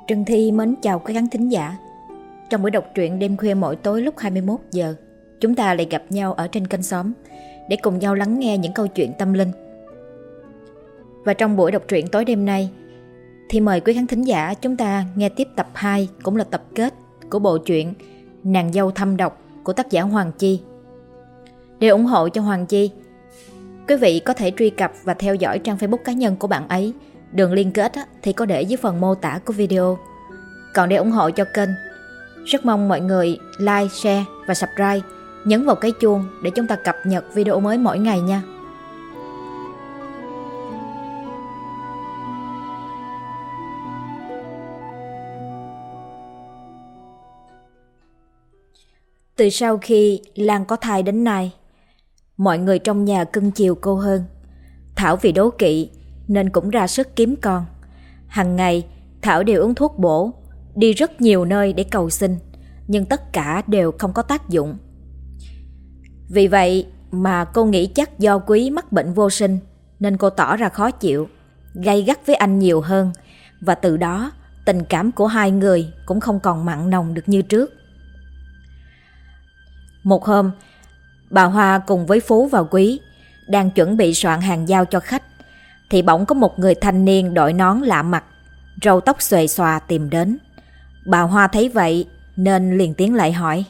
Trân Thi mến chào các khán thính giả. Trong buổi đọc truyện đêm khuya mỗi tối lúc 21 giờ, chúng ta lại gặp nhau ở trên kênh Xóm để cùng nhau lắng nghe những câu chuyện tâm linh. Và trong buổi đọc truyện tối đêm nay thì mời quý khán thính giả chúng ta nghe tiếp tập 2, cũng là tập kết của bộ truyện Nàng dâu thâm độc của tác giả Hoàng Chi. Để ủng hộ cho Hoàng Chi, quý vị có thể truy cập và theo dõi trang Facebook cá nhân của bạn ấy. Đường liên kết thì có để dưới phần mô tả của video. Còn để ủng hộ cho kênh, rất mong mọi người like, share và subscribe, nhấn vào cái chuông để chúng ta cập nhật video mới mỗi ngày nha. Từ sau khi Lan có thai đến nay, mọi người trong nhà cưng chiều cô hơn. Thảo vì đố kỵ nên cũng ra sức kiếm con. Hằng ngày Thảo đều uống thuốc bổ, đi rất nhiều nơi để cầu xin, nhưng tất cả đều không có tác dụng. Vì vậy mà cô nghĩ chắc do Quý mắc bệnh vô sinh nên cô tỏ ra khó chịu, gay gắt với anh nhiều hơn, và từ đó tình cảm của hai người cũng không còn mặn nồng được như trước. Một hôm, bà Hoa cùng với Phú và Quý đang chuẩn bị soạn hàng giao cho khách, thì bỗng có một người thanh niên đội nón lạ mặt, râu tóc xuề xòa tìm đến. Bà Hoa thấy vậy nên liền tiến lại hỏi: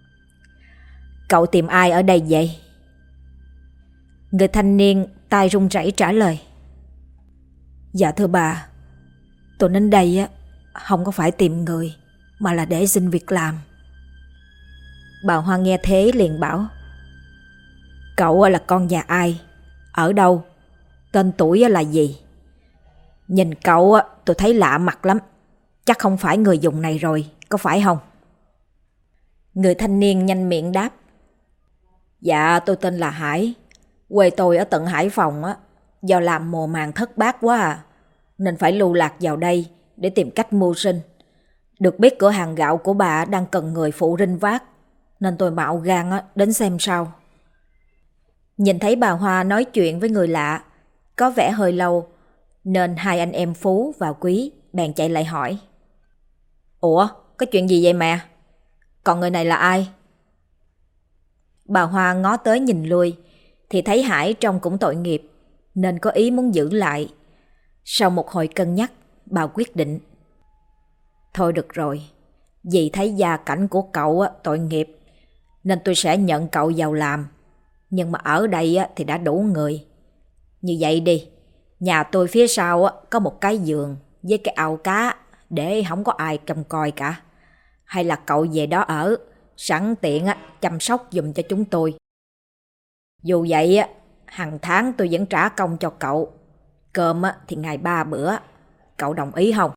"Cậu tìm ai ở đây vậy?" Người thanh niên tay run rẩy trả lời: "Dạ thưa bà, tôi đến đây không có phải tìm người, mà là để xin việc làm." Bà Hoa nghe thế liền bảo: "Cậu là con nhà ai? Ở đâu? Tên tuổi là gì? Nhìn cậu tôi thấy lạ mặt lắm, chắc không phải người vùng này rồi, có phải không?" Người thanh niên nhanh miệng đáp: "Dạ tôi tên là Hải, quê tôi ở tận Hải Phòng á. Do làm mùa màng thất bát quá nên phải lưu lạc vào đây để tìm cách mưu sinh. Được biết cửa hàng gạo của bà đang cần người phụ rinh vác, nên tôi mạo gan đến xem sao." Nhìn thấy bà Hoa nói chuyện với người lạ có vẻ hơi lâu, nên hai anh em Phú và Quý bèn chạy lại hỏi: "Ủa, có chuyện gì vậy mẹ? Còn người này là ai?" Bà Hoa ngó tới nhìn lui thì thấy Hải trông cũng tội nghiệp, nên có ý muốn giữ lại. Sau một hồi cân nhắc, bà quyết định: "Thôi được rồi, vì thấy gia cảnh của cậu tội nghiệp nên tôi sẽ nhận cậu vào làm. Nhưng mà ở đây thì đã đủ người. Như vậy đi, nhà tôi phía sau có một cái giường với cái ao cá để không có ai trông coi cả. Hay là cậu về đó ở, sẵn tiện chăm sóc giùm cho chúng tôi. Dù vậy hàng tháng tôi vẫn trả công cho cậu. Cơm thì ngày 3 bữa. Cậu đồng ý không?"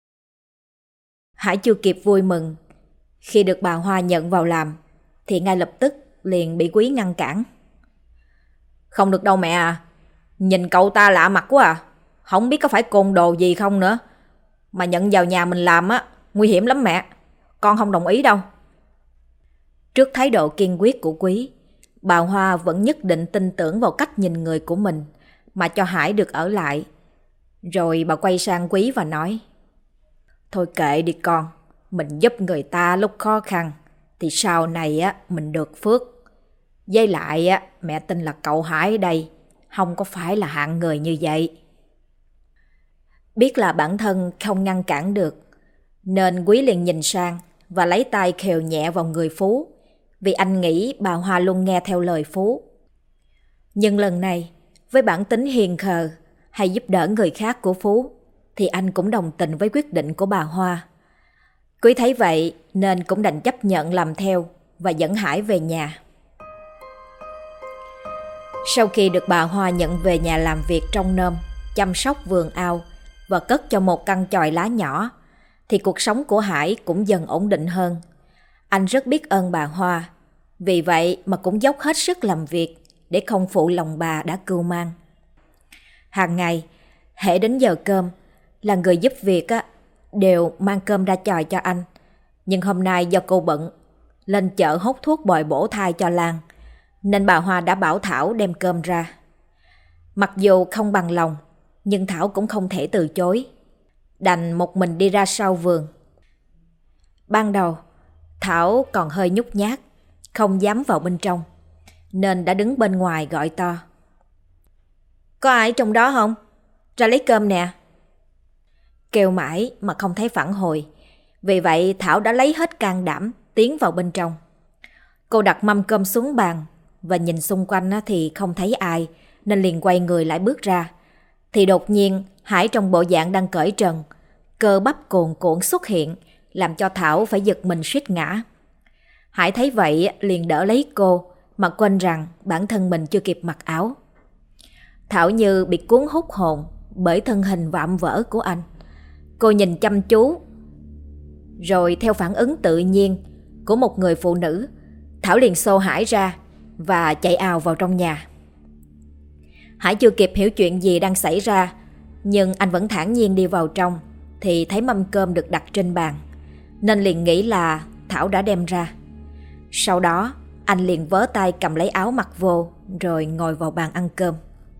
Hải chưa kịp vui mừng khi được bà Hoa nhận vào làm thì ngay lập tức liền bị Quý ngăn cản: "Không được đâu mẹ à. Nhìn cậu ta lạ mặt quá à. Không biết có phải côn đồ gì không nữa. Mà nhận vào nhà mình làm nguy hiểm lắm mẹ. Con không đồng ý đâu." Trước thái độ kiên quyết của Quý, bà Hoa vẫn nhất định tin tưởng vào cách nhìn người của mình mà cho Hải được ở lại. Rồi bà quay sang Quý và nói: "Thôi kệ đi con, mình giúp người ta lúc khó khăn thì sau này mình được phước. Với lại mẹ tin là cậu Hải đây không có phải là hạng người như vậy." Biết là bản thân không ngăn cản được, nên Quý liền nhìn sang và lấy tay khều nhẹ vào người Phú, vì anh nghĩ bà Hoa luôn nghe theo lời Phú. Nhưng lần này, với bản tính hiền khờ hay giúp đỡ người khác của Phú, thì anh cũng đồng tình với quyết định của bà Hoa. Quý thấy vậy nên cũng đành chấp nhận làm theo và dẫn Hải về nhà. Sau khi được bà Hoa nhận về nhà làm việc trông nom, chăm sóc vườn ao và cất cho một căn chòi lá nhỏ, thì cuộc sống của Hải cũng dần ổn định hơn. Anh rất biết ơn bà Hoa, vì vậy mà cũng dốc hết sức làm việc để không phụ lòng bà đã cưu mang. Hàng ngày, hễ đến giờ cơm là người giúp việc đều mang cơm ra chòi cho anh. Nhưng hôm nay do cô bận lên chợ hốt thuốc bồi bổ thai cho Lan, nên bà Hoa đã bảo Thảo đem cơm ra. Mặc dù không bằng lòng, nhưng Thảo cũng không thể từ chối. đành một mình đi ra sau vườn. Ban đầu, Thảo còn hơi nhút nhát, không dám vào bên trong, nên đã đứng bên ngoài gọi to. Có ai trong đó không? Ra lấy cơm nè. Kêu mãi mà không thấy phản hồi. Vì vậy Thảo đã lấy hết can đảm tiến vào bên trong. Cô đặt mâm cơm xuống bàn và nhìn xung quanh thì không thấy ai, nên liền quay người lại bước ra. Thì đột nhiên Hải trong bộ dạng đang cởi trần, cơ bắp cuồn cuộn xuất hiện, làm cho Thảo phải giật mình suýt ngã. Hải thấy vậy liền đỡ lấy cô, mà quên rằng bản thân mình chưa kịp mặc áo. Thảo như bị cuốn hút hồn bởi thân hình vạm vỡ của anh. Cô nhìn chăm chú, rồi theo phản ứng tự nhiên của một người phụ nữ, Thảo liền xô Hải ra và chạy ào vào trong nhà. Hải chưa kịp hiểu chuyện gì đang xảy ra, nhưng anh vẫn thản nhiên đi vào trong thì thấy mâm cơm được đặt trên bàn, nên liền nghĩ là Thảo đã đem ra. Sau đó anh liền vớ tay cầm lấy áo mặc vô, rồi ngồi vào bàn ăn cơm.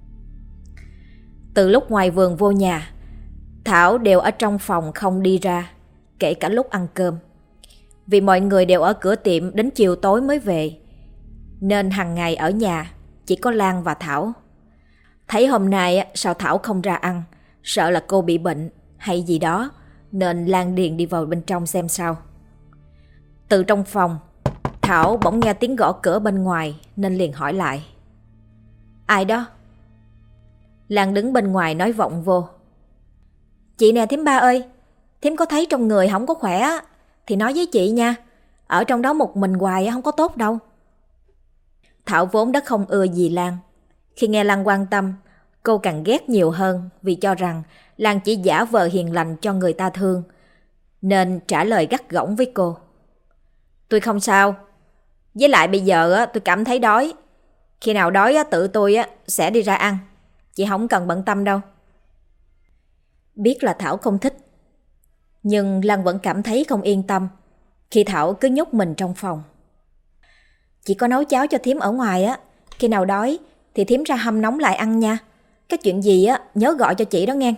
Từ lúc ngoài vườn vô nhà, Thảo đều ở trong phòng không đi ra, kể cả lúc ăn cơm. Vì mọi người đều ở cửa tiệm đến chiều tối mới về, nên hàng ngày ở nhà chỉ có Lan và Thảo. Thấy hôm nay sao Thảo không ra ăn, sợ là cô bị bệnh hay gì đó, nên Lan điền đi vào bên trong xem sao. Từ trong phòng, Thảo bỗng nghe tiếng gõ cửa bên ngoài nên liền hỏi lại. Ai đó? Lan đứng bên ngoài nói vọng vô. Chị nè thím Ba ơi, thím có thấy trong người không có khỏe thì nói với chị nha. Ở trong đó một mình hoài không có tốt đâu. Thảo vốn đã không ưa gì Lan. Khi nghe Lan quan tâm, cô càng ghét nhiều hơn, vì cho rằng Lan chỉ giả vờ hiền lành cho người ta thương, nên trả lời gắt gỏng với cô. Tôi không sao. Với lại bây giờ tôi cảm thấy đói. Khi nào đói tự tôi sẽ đi ra ăn. Chị không cần bận tâm đâu. Biết là Thảo không thích, nhưng Lan vẫn cảm thấy không yên tâm khi Thảo cứ nhốt mình trong phòng. Chị có nấu cháo cho thím ở ngoài khi nào đói thì thím ra hâm nóng lại ăn nha. Cái chuyện gì nhớ gọi cho chị đó nghe.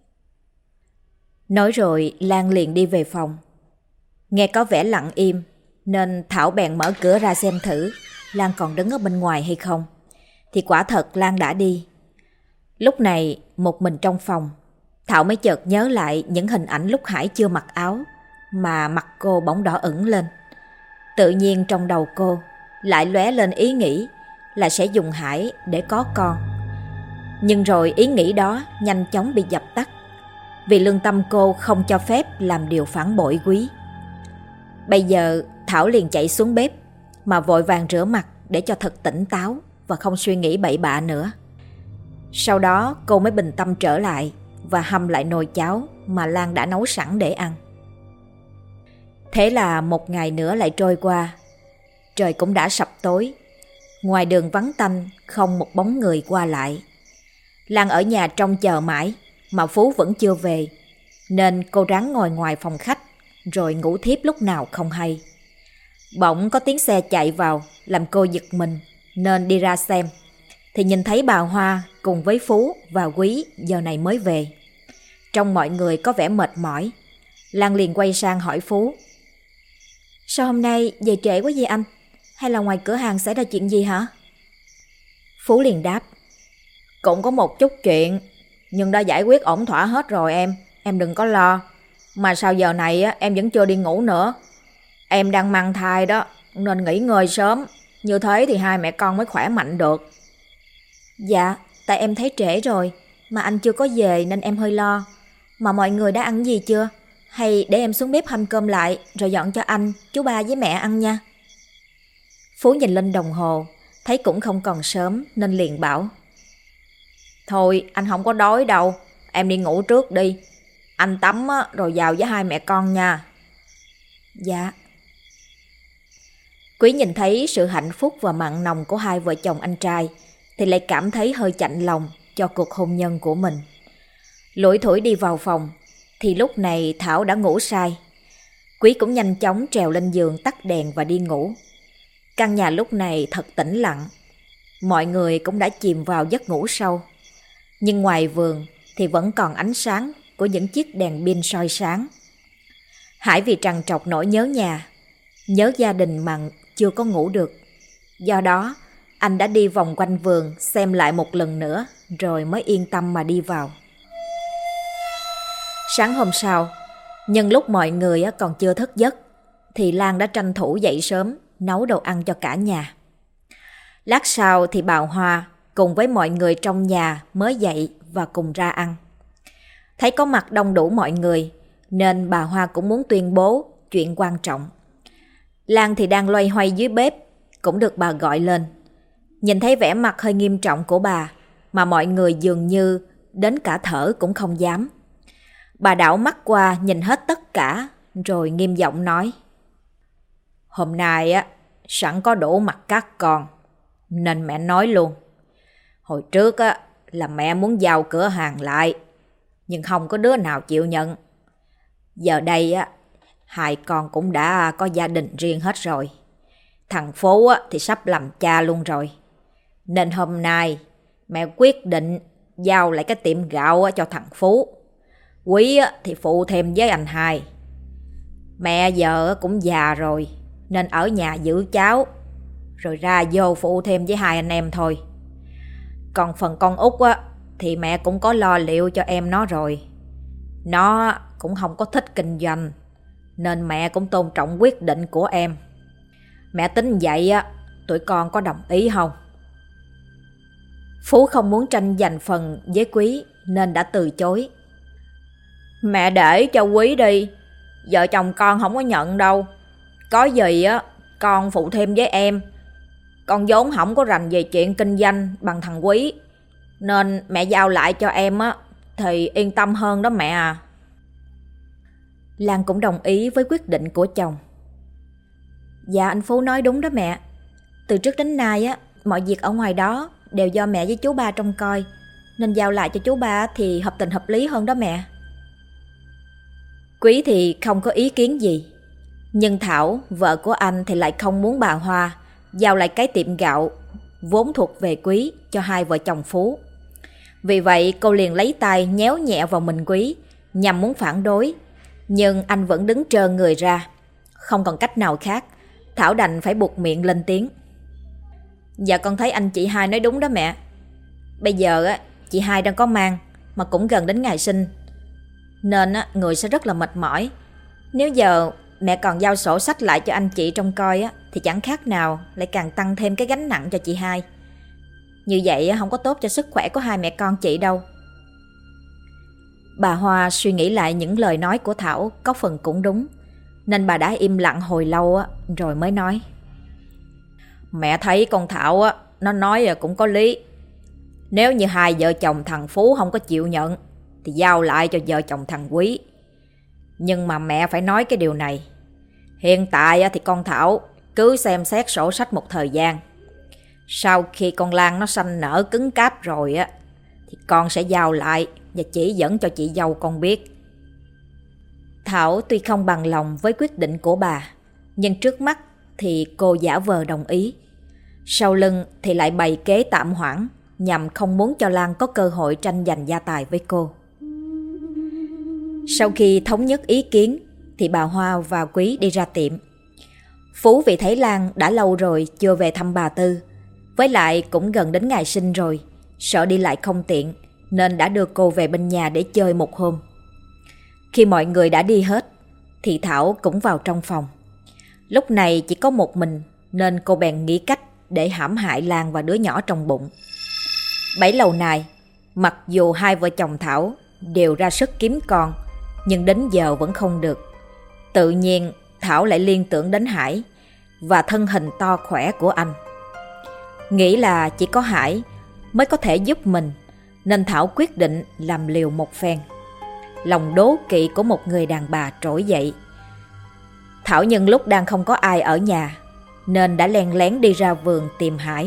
Nói rồi Lan liền đi về phòng. Nghe có vẻ lặng im, nên Thảo bèn mở cửa ra xem thử Lan còn đứng ở bên ngoài hay không. Thì quả thật Lan đã đi. Lúc này một mình trong phòng, Thảo mới chợt nhớ lại những hình ảnh lúc Hải chưa mặc áo, mà mặt cô bỗng đỏ ửng lên. Tự nhiên trong đầu cô lại lóe lên ý nghĩ là sẽ dùng Hải để có con. Nhưng rồi ý nghĩ đó nhanh chóng bị dập tắt, vì lương tâm cô không cho phép làm điều phản bội Quý. Bây giờ Thảo liền chạy xuống bếp mà vội vàng rửa mặt để cho thật tỉnh táo và không suy nghĩ bậy bạ nữa. Sau đó cô mới bình tâm trở lại và hâm lại nồi cháo mà Lan đã nấu sẵn để ăn. Thế là một ngày nữa lại trôi qua. Trời cũng đã sập tối. Ngoài đường vắng tanh, không một bóng người qua lại. Lan ở nhà trông chờ mãi mà Phú vẫn chưa về, nên cô ráng ngồi ngoài phòng khách rồi ngủ thiếp lúc nào không hay. Bỗng có tiếng xe chạy vào làm cô giật mình, nên đi ra xem thì nhìn thấy bà Hoa cùng với Phú và Quý giờ này mới về. Trông mọi người có vẻ mệt mỏi. Lan liền quay sang hỏi Phú. Sao hôm nay về trễ quá vậy anh? Hay là ngoài cửa hàng xảy ra chuyện gì hả? Phú liền đáp. Cũng có một chút chuyện, nhưng đã giải quyết ổn thỏa hết rồi em đừng có lo. Mà sao giờ này em vẫn chưa đi ngủ nữa? Em đang mang thai đó, nên nghỉ ngơi sớm, như thế thì hai mẹ con mới khỏe mạnh được. Dạ, tại em thấy trễ rồi, mà anh chưa có về nên em hơi lo. Mà mọi người đã ăn gì chưa? Hay để em xuống bếp hâm cơm lại rồi dọn cho anh, chú Ba với mẹ ăn nha. Phú nhìn lên đồng hồ, thấy cũng không còn sớm nên liền bảo. Thôi anh không có đói đâu, em đi ngủ trước đi. Anh tắm rồi vào với hai mẹ con nha. Dạ. Quý nhìn thấy sự hạnh phúc và mặn nồng của hai vợ chồng anh trai thì lại cảm thấy hơi chạnh lòng cho cuộc hôn nhân của mình. Lủi thủi đi vào phòng thì lúc này Thảo đã ngủ say. Quý cũng nhanh chóng trèo lên giường tắt đèn và đi ngủ. Căn nhà lúc này thật tĩnh lặng. Mọi người cũng đã chìm vào giấc ngủ sâu. Nhưng ngoài vườn thì vẫn còn ánh sáng của những chiếc đèn pin soi sáng. Hải vì trằn trọc nỗi nhớ nhà, nhớ gia đình mà chưa có ngủ được. Do đó, anh đã đi vòng quanh vườn xem lại một lần nữa rồi mới yên tâm mà đi vào. Sáng hôm sau, nhân lúc mọi người còn chưa thức giấc, thì Lan đã tranh thủ dậy sớm nấu đồ ăn cho cả nhà. Lát sau thì bà Hoa cùng với mọi người trong nhà mới dậy và cùng ra ăn. Thấy có mặt đông đủ mọi người nên bà Hoa cũng muốn tuyên bố chuyện quan trọng. Lan thì đang loay hoay dưới bếp, cũng được bà gọi lên. Nhìn thấy vẻ mặt hơi nghiêm trọng của bà mà mọi người dường như đến cả thở cũng không dám. Bà đảo mắt qua nhìn hết tất cả rồi nghiêm giọng nói: "Hôm nay sẵn có đủ mặt các con nên mẹ nói luôn. Hồi trước là mẹ muốn giao cửa hàng lại, nhưng không có đứa nào chịu nhận. Giờ đây hai con cũng đã có gia đình riêng hết rồi. Thằng Phú thì sắp làm cha luôn rồi. Nên hôm nay mẹ quyết định giao lại cái tiệm gạo cho thằng Phú. Quý thì phụ thêm với anh hai. Mẹ giờ cũng già rồi nên ở nhà giữ cháu, rồi ra vô phụ thêm với hai anh em thôi. Còn phần con út thì mẹ cũng có lo liệu cho em nó rồi. Nó cũng không có thích kinh doanh nên mẹ cũng tôn trọng quyết định của em. Mẹ tính vậy tụi con có đồng ý không?" Phú không muốn tranh giành phần với Quý nên đã từ chối. "Mẹ để cho Quý đi, vợ chồng con không có nhận đâu. Có gì con phụ thêm với em. Con vốn không có rành về chuyện kinh doanh bằng thằng Quý, nên mẹ giao lại cho em thì yên tâm hơn đó mẹ à." Lan cũng đồng ý với quyết định của chồng. "Dạ anh Phú nói đúng đó mẹ. Từ trước đến nay mọi việc ở ngoài đó đều do mẹ với chú ba trông coi, nên giao lại cho chú ba thì hợp tình hợp lý hơn đó mẹ." Quý thì không có ý kiến gì, nhưng Thảo, vợ của anh thì lại không muốn bà Hoa giao lại cái tiệm gạo vốn thuộc về Quý cho hai vợ chồng Phú. Vì vậy cô liền lấy tay nhéo nhẹ vào mình Quý nhằm muốn phản đối, nhưng anh vẫn đứng trơ người ra. Không còn cách nào khác, Thảo đành phải buột miệng lên tiếng: "Dạ con thấy anh chị hai nói đúng đó mẹ. Bây giờ chị hai đang có mang, mà cũng gần đến ngày sinh, nên người sẽ rất là mệt mỏi. Nếu giờ mẹ còn giao sổ sách lại cho anh chị trông coi thì chẳng khác nào lại càng tăng thêm cái gánh nặng cho chị hai. Như vậy không có tốt cho sức khỏe của hai mẹ con chị đâu." Bà Hoa suy nghĩ lại những lời nói của Thảo có phần cũng đúng, nên bà đã im lặng hồi lâu rồi mới nói: "Mẹ thấy con Thảo nó nói cũng có lý. Nếu như hai vợ chồng thằng Phú không có chịu nhận thì giao lại cho vợ chồng thằng Quý. Nhưng mà mẹ phải nói cái điều này. Hiện tại thì con Thảo cứ xem xét sổ sách một thời gian. Sau khi con Lan nó sanh nở cứng cáp rồi thì con sẽ giao lại và chỉ dẫn cho chị dâu con biết." Thảo tuy không bằng lòng với quyết định của bà, nhưng trước mắt thì cô giả vờ đồng ý. Sau lưng thì lại bày kế tạm hoãn nhằm không muốn cho Lan có cơ hội tranh giành gia tài với cô. Sau khi thống nhất ý kiến thì bà Hoa và Quý đi ra tiệm. Phú vì thấy Lan đã lâu rồi chưa về thăm bà Tư, với lại cũng gần đến ngày sinh rồi, sợ đi lại không tiện nên đã đưa cô về bên nhà để chơi một hôm. Khi mọi người đã đi hết thì Thảo cũng vào trong phòng. Lúc này chỉ có một mình nên cô bèn nghĩ cách để hãm hại Lan và đứa nhỏ trong bụng. Bấy lâu nay, mặc dù hai vợ chồng Thảo đều ra sức kiếm con, nhưng đến giờ vẫn không được. Tự nhiên Thảo lại liên tưởng đến Hải và thân hình to khỏe của anh. Nghĩ là chỉ có Hải mới có thể giúp mình, nên Thảo quyết định làm liều một phen. Lòng đố kỵ của một người đàn bà trỗi dậy. Thảo nhân lúc đang không có ai ở nhà nên đã len lén đi ra vườn tìm Hải.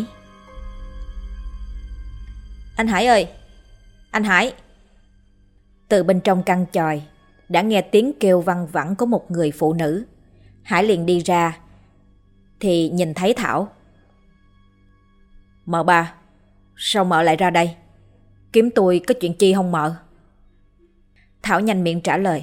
"Anh Hải ơi! Anh Hải!" Từ bên trong căn chòi đã nghe tiếng kêu văng vẳng của một người phụ nữ. Hải liền đi ra thì nhìn thấy Thảo. "Mợ ba, sao mợ lại ra đây? Kiếm tôi có chuyện chi không mợ?" Thảo nhanh miệng trả lời.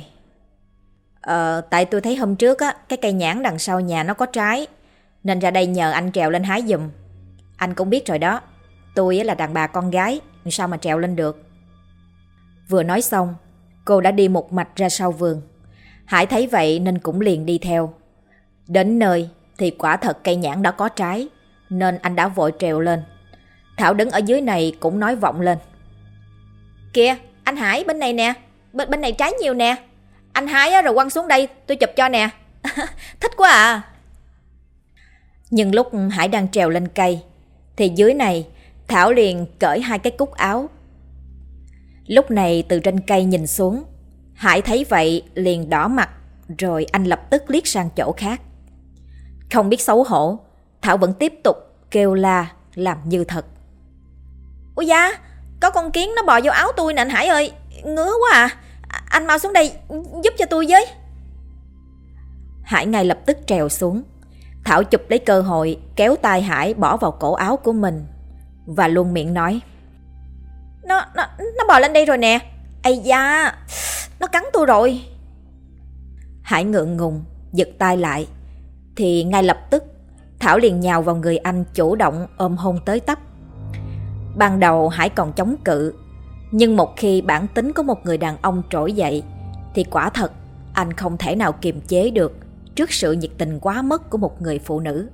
Tại tôi thấy hôm trước á, cái cây nhãn đằng sau nhà nó có trái, nên ra đây nhờ anh trèo lên hái giùm. Anh cũng biết rồi đó, tôi là đàn bà con gái, sao mà trèo lên được. Vừa nói xong, cô đã đi một mạch ra sau vườn. Hải thấy vậy nên cũng liền đi theo. Đến nơi thì quả thật cây nhãn đã có trái, nên anh đã vội trèo lên. Thảo đứng ở dưới này cũng nói vọng lên. Kìa, anh Hải bên này nè, bên này trái nhiều nè. Anh hái rồi quăng xuống đây, tôi chụp cho nè. Thích quá à. Nhưng lúc Hải đang trèo lên cây thì dưới này Thảo liền cởi 2 cái cúc áo. Lúc này từ trên cây nhìn xuống, Hải thấy vậy liền đỏ mặt, rồi anh lập tức liếc sang chỗ khác. Không biết xấu hổ, Thảo vẫn tiếp tục kêu la làm như thật. Ôi da, có con kiến nó bò vô áo tôi nè anh Hải ơi, ngứa quá à. Anh mau xuống đây giúp cho tôi với. Hải ngay lập tức trèo xuống. Thảo chụp lấy cơ hội kéo tay Hải bỏ vào cổ áo của mình và luôn miệng nói. Nó bò lên đây rồi nè. Ây da, nó cắn tôi rồi. Hải ngượng ngùng giật tay lại thì ngay lập tức Thảo liền nhào vào người anh, chủ động ôm hôn tới tấp. Ban đầu Hải còn chống cự, nhưng một khi bản tính của một người đàn ông trỗi dậy thì quả thật anh không thể nào kiềm chế được trước sự nhiệt tình quá mức của một người phụ nữ.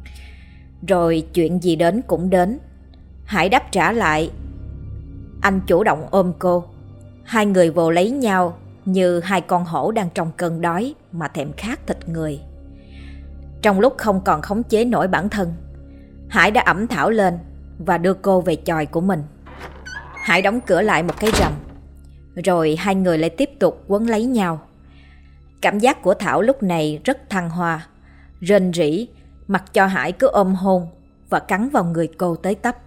Rồi chuyện gì đến cũng đến, Hải đáp trả lại. Anh chủ động ôm cô. Hai người vồ lấy nhau như 2 con hổ đang trong cơn đói mà thèm khát thịt người. Trong lúc không còn khống chế nổi bản thân, Hải đã ẵm Thảo lên và đưa cô về chòi của mình. Hải đóng cửa lại một cái rầm, rồi hai người lại tiếp tục quấn lấy nhau. Cảm giác của Thảo lúc này rất thăng hoa, rên rỉ, mặc cho Hải cứ ôm hôn và cắn vào người cô tới tấp.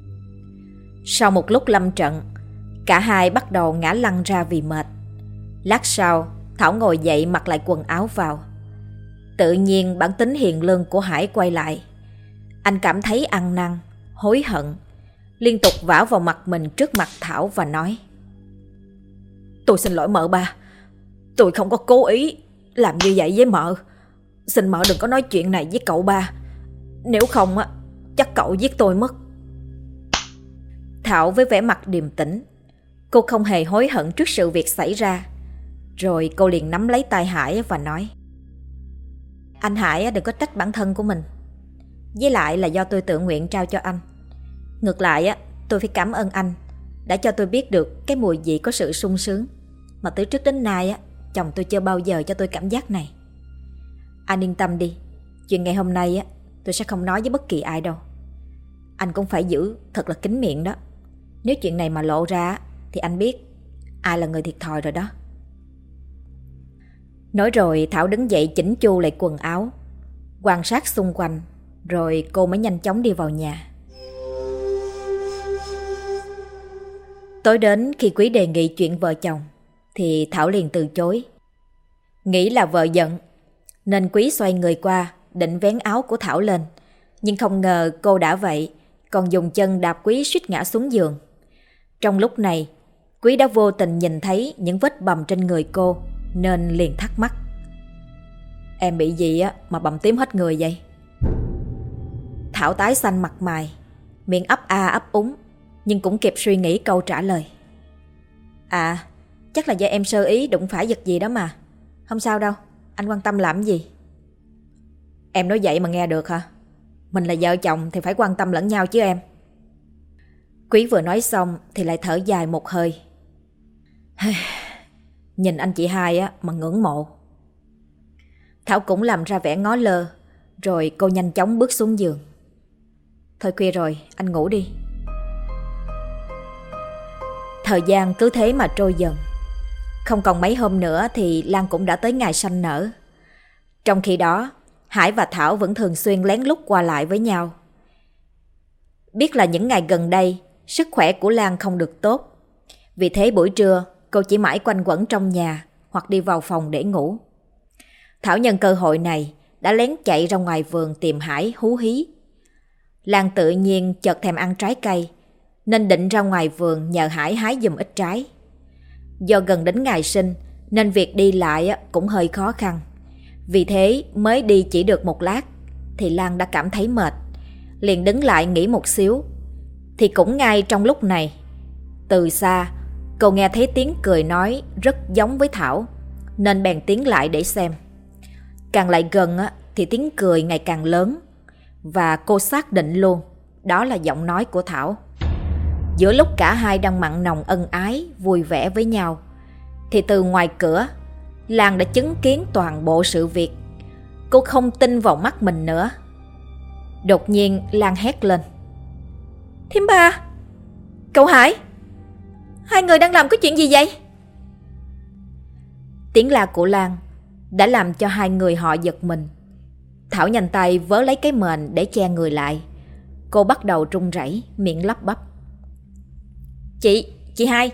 Sau một lúc lâm trận, cả hai bắt đầu ngã lăn ra vì mệt. Lát sau, Thảo ngồi dậy mặc lại quần áo vào. Tự nhiên bản tính hiền lương của Hải quay lại. Anh cảm thấy ăn năn, hối hận, liên tục vả vào mặt mình trước mặt Thảo và nói. Tôi xin lỗi mợ ba, tôi không có cố ý làm như vậy với mợ. Xin mợ đừng có nói chuyện này với cậu ba, nếu không á chắc cậu giết tôi mất. Thảo với vẻ mặt điềm tĩnh, cô không hề hối hận trước sự việc xảy ra. Rồi cô liền nắm lấy tay Hải và nói. Anh Hải đừng có trách bản thân của mình, với lại là do tôi tự nguyện trao cho anh. Ngược lại tôi phải cảm ơn anh đã cho tôi biết được cái mùi vị có sự sung sướng mà từ trước đến nay chồng tôi chưa bao giờ cho tôi cảm giác này. Anh yên tâm đi, chuyện ngày hôm nay tôi sẽ không nói với bất kỳ ai đâu. Anh cũng phải giữ thật là kín miệng đó. Nếu chuyện này mà lộ ra thì anh biết ai là người thiệt thòi rồi đó. Nói rồi Thảo đứng dậy chỉnh chu lại quần áo, quan sát xung quanh, rồi cô mới nhanh chóng đi vào nhà. Tối đến khi Quý đề nghị chuyện vợ chồng thì Thảo liền từ chối. Nghĩ là vợ giận nên Quý xoay người qua định vén áo của Thảo lên, nhưng không ngờ cô đã vậy còn dùng chân đạp Quý suýt ngã xuống giường. Trong lúc này Quý đã vô tình nhìn thấy những vết bầm trên người cô nên liền thắc mắc. Em bị gì mà bầm tím hết người vậy? Thảo tái xanh mặt mày, miệng ấp a ấp úng, nhưng cũng kịp suy nghĩ câu trả lời. À, chắc là do em sơ ý đụng phải vật gì đó mà. Không sao đâu, anh quan tâm làm gì? Em nói vậy mà nghe được hả? Mình là vợ chồng thì phải quan tâm lẫn nhau chứ em. Quý vừa nói xong thì lại thở dài một hơi. Nhìn anh chị hai mà ngưỡng mộ. Thảo cũng làm ra vẻ ngó lơ, rồi cô nhanh chóng bước xuống giường. Thôi khuya rồi, anh ngủ đi. Thời gian cứ thế mà trôi dần. Không còn mấy hôm nữa thì Lan cũng đã tới ngày sanh nở. Trong khi đó, Hải và Thảo vẫn thường xuyên lén lút qua lại với nhau. Biết là những ngày gần đây, sức khỏe của Lan không được tốt. Vì thế buổi trưa, cô chỉ mãi quanh quẩn trong nhà hoặc đi vào phòng để ngủ. Thảo nhân cơ hội này đã lén chạy ra ngoài vườn tìm Hải hú hí. Lan tự nhiên chợt thèm ăn trái cây nên định ra ngoài vườn nhờ Hải hái giùm ít trái. Do gần đến ngày sinh nên việc đi lại cũng hơi khó khăn. Vì thế mới đi chỉ được một lát thì Lan đã cảm thấy mệt, liền đứng lại nghỉ một xíu. Thì cũng ngay trong lúc này, từ xa cô nghe thấy tiếng cười nói rất giống với Thảo, nên bèn tiến lại để xem. Càng lại gần thì tiếng cười ngày càng lớn, và cô xác định luôn đó là giọng nói của Thảo. Giữa lúc cả hai đang mặn nồng ân ái vui vẻ với nhau thì từ ngoài cửa, Lan đã chứng kiến toàn bộ sự việc. Cô không tin vào mắt mình nữa. Đột nhiên Lan hét lên: "Thím ba! Cậu Hải! Hai người đang làm cái chuyện gì vậy?" Tiếng la của Lan đã làm cho hai người họ giật mình. Thảo nhanh tay vớ lấy cái mền để che người lại. Cô bắt đầu run rẩy, miệng lắp bắp: Chị hai,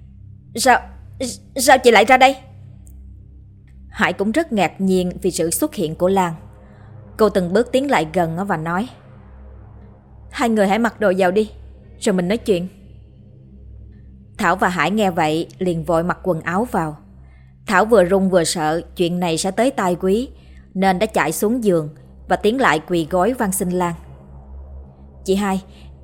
sao chị lại ra đây?" Hải cũng rất ngạc nhiên vì sự xuất hiện của Lan. Cô từng bước tiến lại gần và nói: "Hai người hãy mặc đồ vào đi, rồi mình nói chuyện." Thảo và Hải nghe vậy liền vội mặc quần áo vào. Thảo vừa run vừa sợ chuyện này sẽ tới tai Quý, nên đã chạy xuống giường và tiến lại quỳ gối van xin Lan: "Chị hai,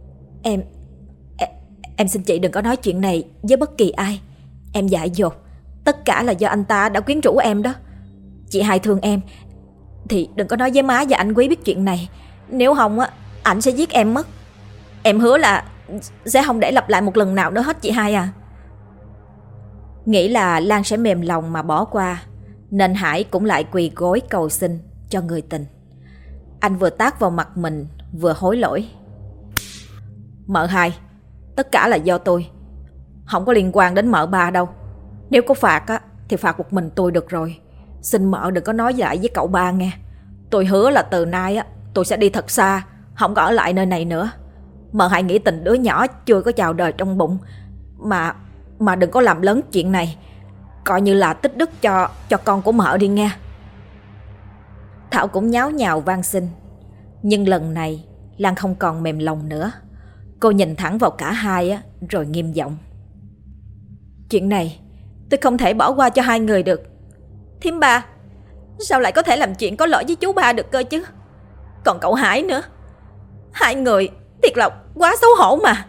em xin chị đừng có nói chuyện này với bất kỳ ai. Em dại dột, tất cả là do anh ta đã quyến rũ em đó. Chị hai thương em thì đừng có nói với má và anh Quý biết chuyện này. Nếu không ảnh sẽ giết em mất. Em hứa là sẽ không để lặp lại một lần nào nữa hết chị hai à." Nghĩ là Lan sẽ mềm lòng mà bỏ qua, nên Hải cũng lại quỳ gối cầu xin cho người tình. Anh vừa tát vào mặt mình vừa hối lỗi: "Mợ hai, tất cả là do tôi, không có liên quan đến mợ ba đâu. Nếu có phạt thì phạt một mình tôi được rồi. Xin mợ đừng có nói lại với cậu ba nghe. Tôi hứa là từ nay tôi sẽ đi thật xa, không có ở lại nơi này nữa. Mợ hãy nghĩ tình đứa nhỏ chưa có chào đời trong bụng mà đừng có làm lớn chuyện này. Coi như là tích đức cho con của mợ đi nghe." Thảo cũng nháo nhào van xin. Nhưng lần này Lan không còn mềm lòng nữa. Cô nhìn thẳng vào cả hai rồi nghiêm giọng: "Chuyện này tôi không thể bỏ qua cho hai người được. Thím ba, sao lại có thể làm chuyện có lỗi với chú ba được cơ chứ? Còn cậu Hải nữa. Hai người thiệt là quá xấu hổ mà."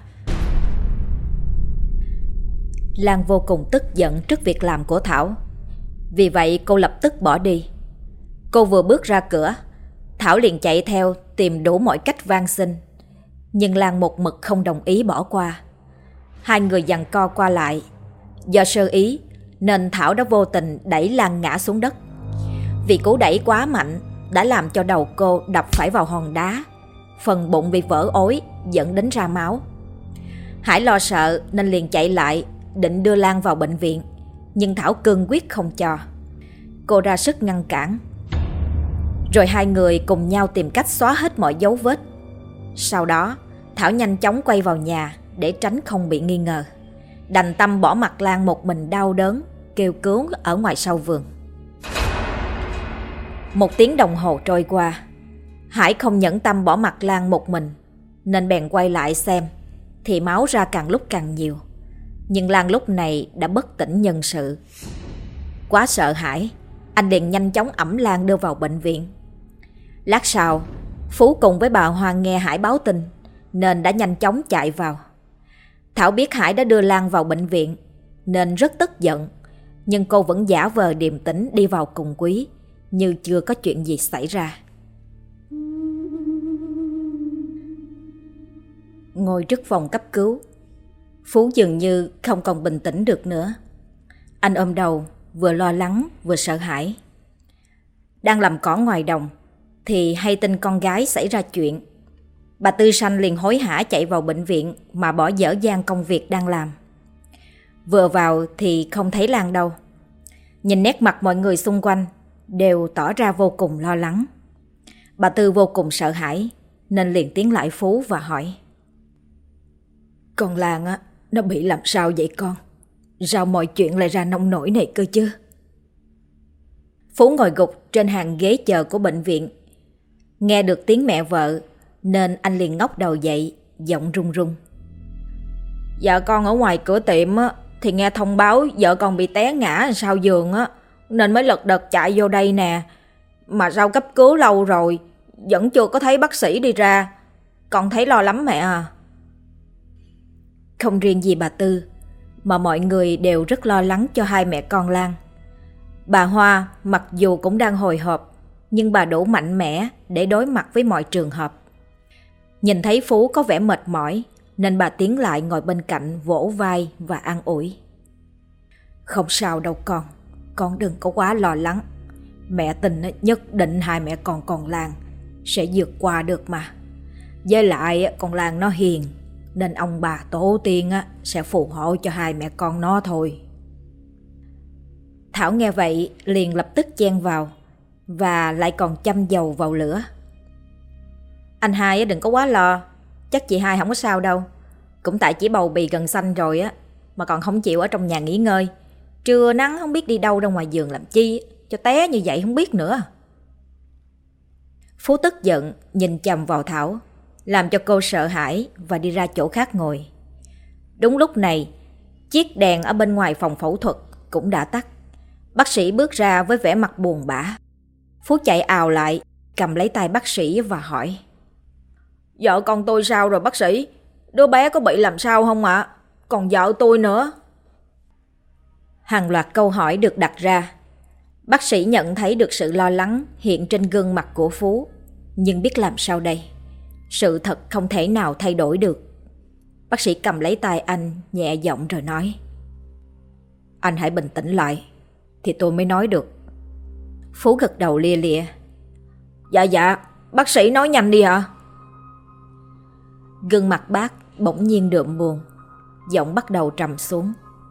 Lan vô cùng tức giận trước việc làm của Thảo. Vì vậy cô lập tức bỏ đi. Cô vừa bước ra cửa, Thảo liền chạy theo tìm đủ mọi cách van xin. Nhưng Lan một mực không đồng ý bỏ qua. Hai người giằng co qua lại. Do sơ ý nên Thảo đã vô tình đẩy Lan ngã xuống đất. Vì cú đẩy quá mạnh đã làm cho đầu cô đập phải vào hòn đá, phần bụng bị vỡ ối dẫn đến ra máu. Hải lo sợ nên liền chạy lại định đưa Lan vào bệnh viện, nhưng Thảo cương quyết không cho. Cô ra sức ngăn cản. Rồi hai người cùng nhau tìm cách xóa hết mọi dấu vết. Sau đó Thảo nhanh chóng quay vào nhà để tránh không bị nghi ngờ. Đành tâm bỏ mặc Lan một mình đau đớn kêu cứu ở ngoài sau vườn. 1 tiếng đồng hồ trôi qua. Hải không nhẫn tâm bỏ mặc Lan một mình, nên bèn quay lại xem thì máu ra càng lúc càng nhiều. Nhưng Lan lúc này đã bất tỉnh nhân sự. Quá sợ hãi, anh liền nhanh chóng ẵm Lan đưa vào bệnh viện. Lát sau, Phú cùng với bà Hoa nghe Hải báo tin nên đã nhanh chóng chạy vào. Thảo biết Hải đã đưa Lan vào bệnh viện nên rất tức giận, nhưng cô vẫn giả vờ điềm tĩnh đi vào cùng Quý như chưa có chuyện gì xảy ra. Ngồi trước phòng cấp cứu, Phú dường như không còn bình tĩnh được nữa. Anh ôm đầu, vừa lo lắng vừa sợ hãi. Đang làm cỏ ngoài đồng thì hay tin con gái xảy ra chuyện. Bà Tư Sanh liền hối hả chạy vào bệnh viện mà bỏ dở dang công việc đang làm. Vừa vào thì không thấy Lan đâu. Nhìn nét mặt mọi người xung quanh đều tỏ ra vô cùng lo lắng. Bà Tư vô cùng sợ hãi nên liền tiến lại Phú và hỏi: "Con Lan nó bị làm sao vậy con? Sao mọi chuyện lại ra nông nổi này cơ chứ?" Phú ngồi gục trên hàng ghế chờ của bệnh viện. Nghe được tiếng mẹ vợ nên anh liền ngóc đầu dậy, giọng run run: "Dạ con ở ngoài cửa tiệm thì nghe thông báo vợ con bị té ngã sau giường á, nên mới lật đật chạy vô đây nè. Mà sao cấp cứu lâu rồi vẫn chưa có thấy bác sĩ đi ra. Con thấy lo lắm mẹ à. Không riêng gì bà Tư, mà mọi người đều rất lo lắng cho hai mẹ con Lan. Bà Hoa mặc dù cũng đang hồi hộp, nhưng bà đủ mạnh mẽ để đối mặt với mọi trường hợp. Nhìn thấy Phú có vẻ mệt mỏi, nên bà tiến lại ngồi bên cạnh vỗ vai và an ủi. Không sao đâu con đừng có quá lo lắng. Mẹ tin nhất định hai mẹ con Lan sẽ vượt qua được mà. Với lại con Lan nó hiền, nên ông bà tổ tiên sẽ phù hộ cho hai mẹ con nó thôi. Thảo nghe vậy liền lập tức chen vào, và lại còn châm dầu vào lửa. Anh hai đừng có quá lo, chắc chị hai không có sao đâu. Cũng tại chỉ bầu bì gần sanh rồi á, mà còn không chịu ở trong nhà nghỉ ngơi. Trưa nắng không biết đi đâu ra ngoài giường làm chi, cho té như vậy không biết nữa. Phú tức giận nhìn chằm vào Thảo, làm cho cô sợ hãi và đi ra chỗ khác ngồi. Đúng lúc này, chiếc đèn ở bên ngoài phòng phẫu thuật cũng đã tắt. Bác sĩ bước ra với vẻ mặt buồn bã. Phú chạy ào lại, cầm lấy tay bác sĩ và hỏi. Vợ con tôi sao rồi bác sĩ? Đứa bé có bị làm sao không ạ? Còn vợ tôi nữa. Hàng loạt câu hỏi được đặt ra. Bác sĩ nhận thấy được sự lo lắng hiện trên gương mặt của Phú, nhưng biết làm sao đây? Sự thật không thể nào thay đổi được. Bác sĩ cầm lấy tay anh, nhẹ giọng rồi nói. Anh hãy bình tĩnh lại, thì tôi mới nói được. Phú gật đầu lia lịa. Dạ, bác sĩ nói nhanh đi ạ. Gương mặt bác bỗng nhiên đượm buồn, giọng bắt đầu trầm xuống.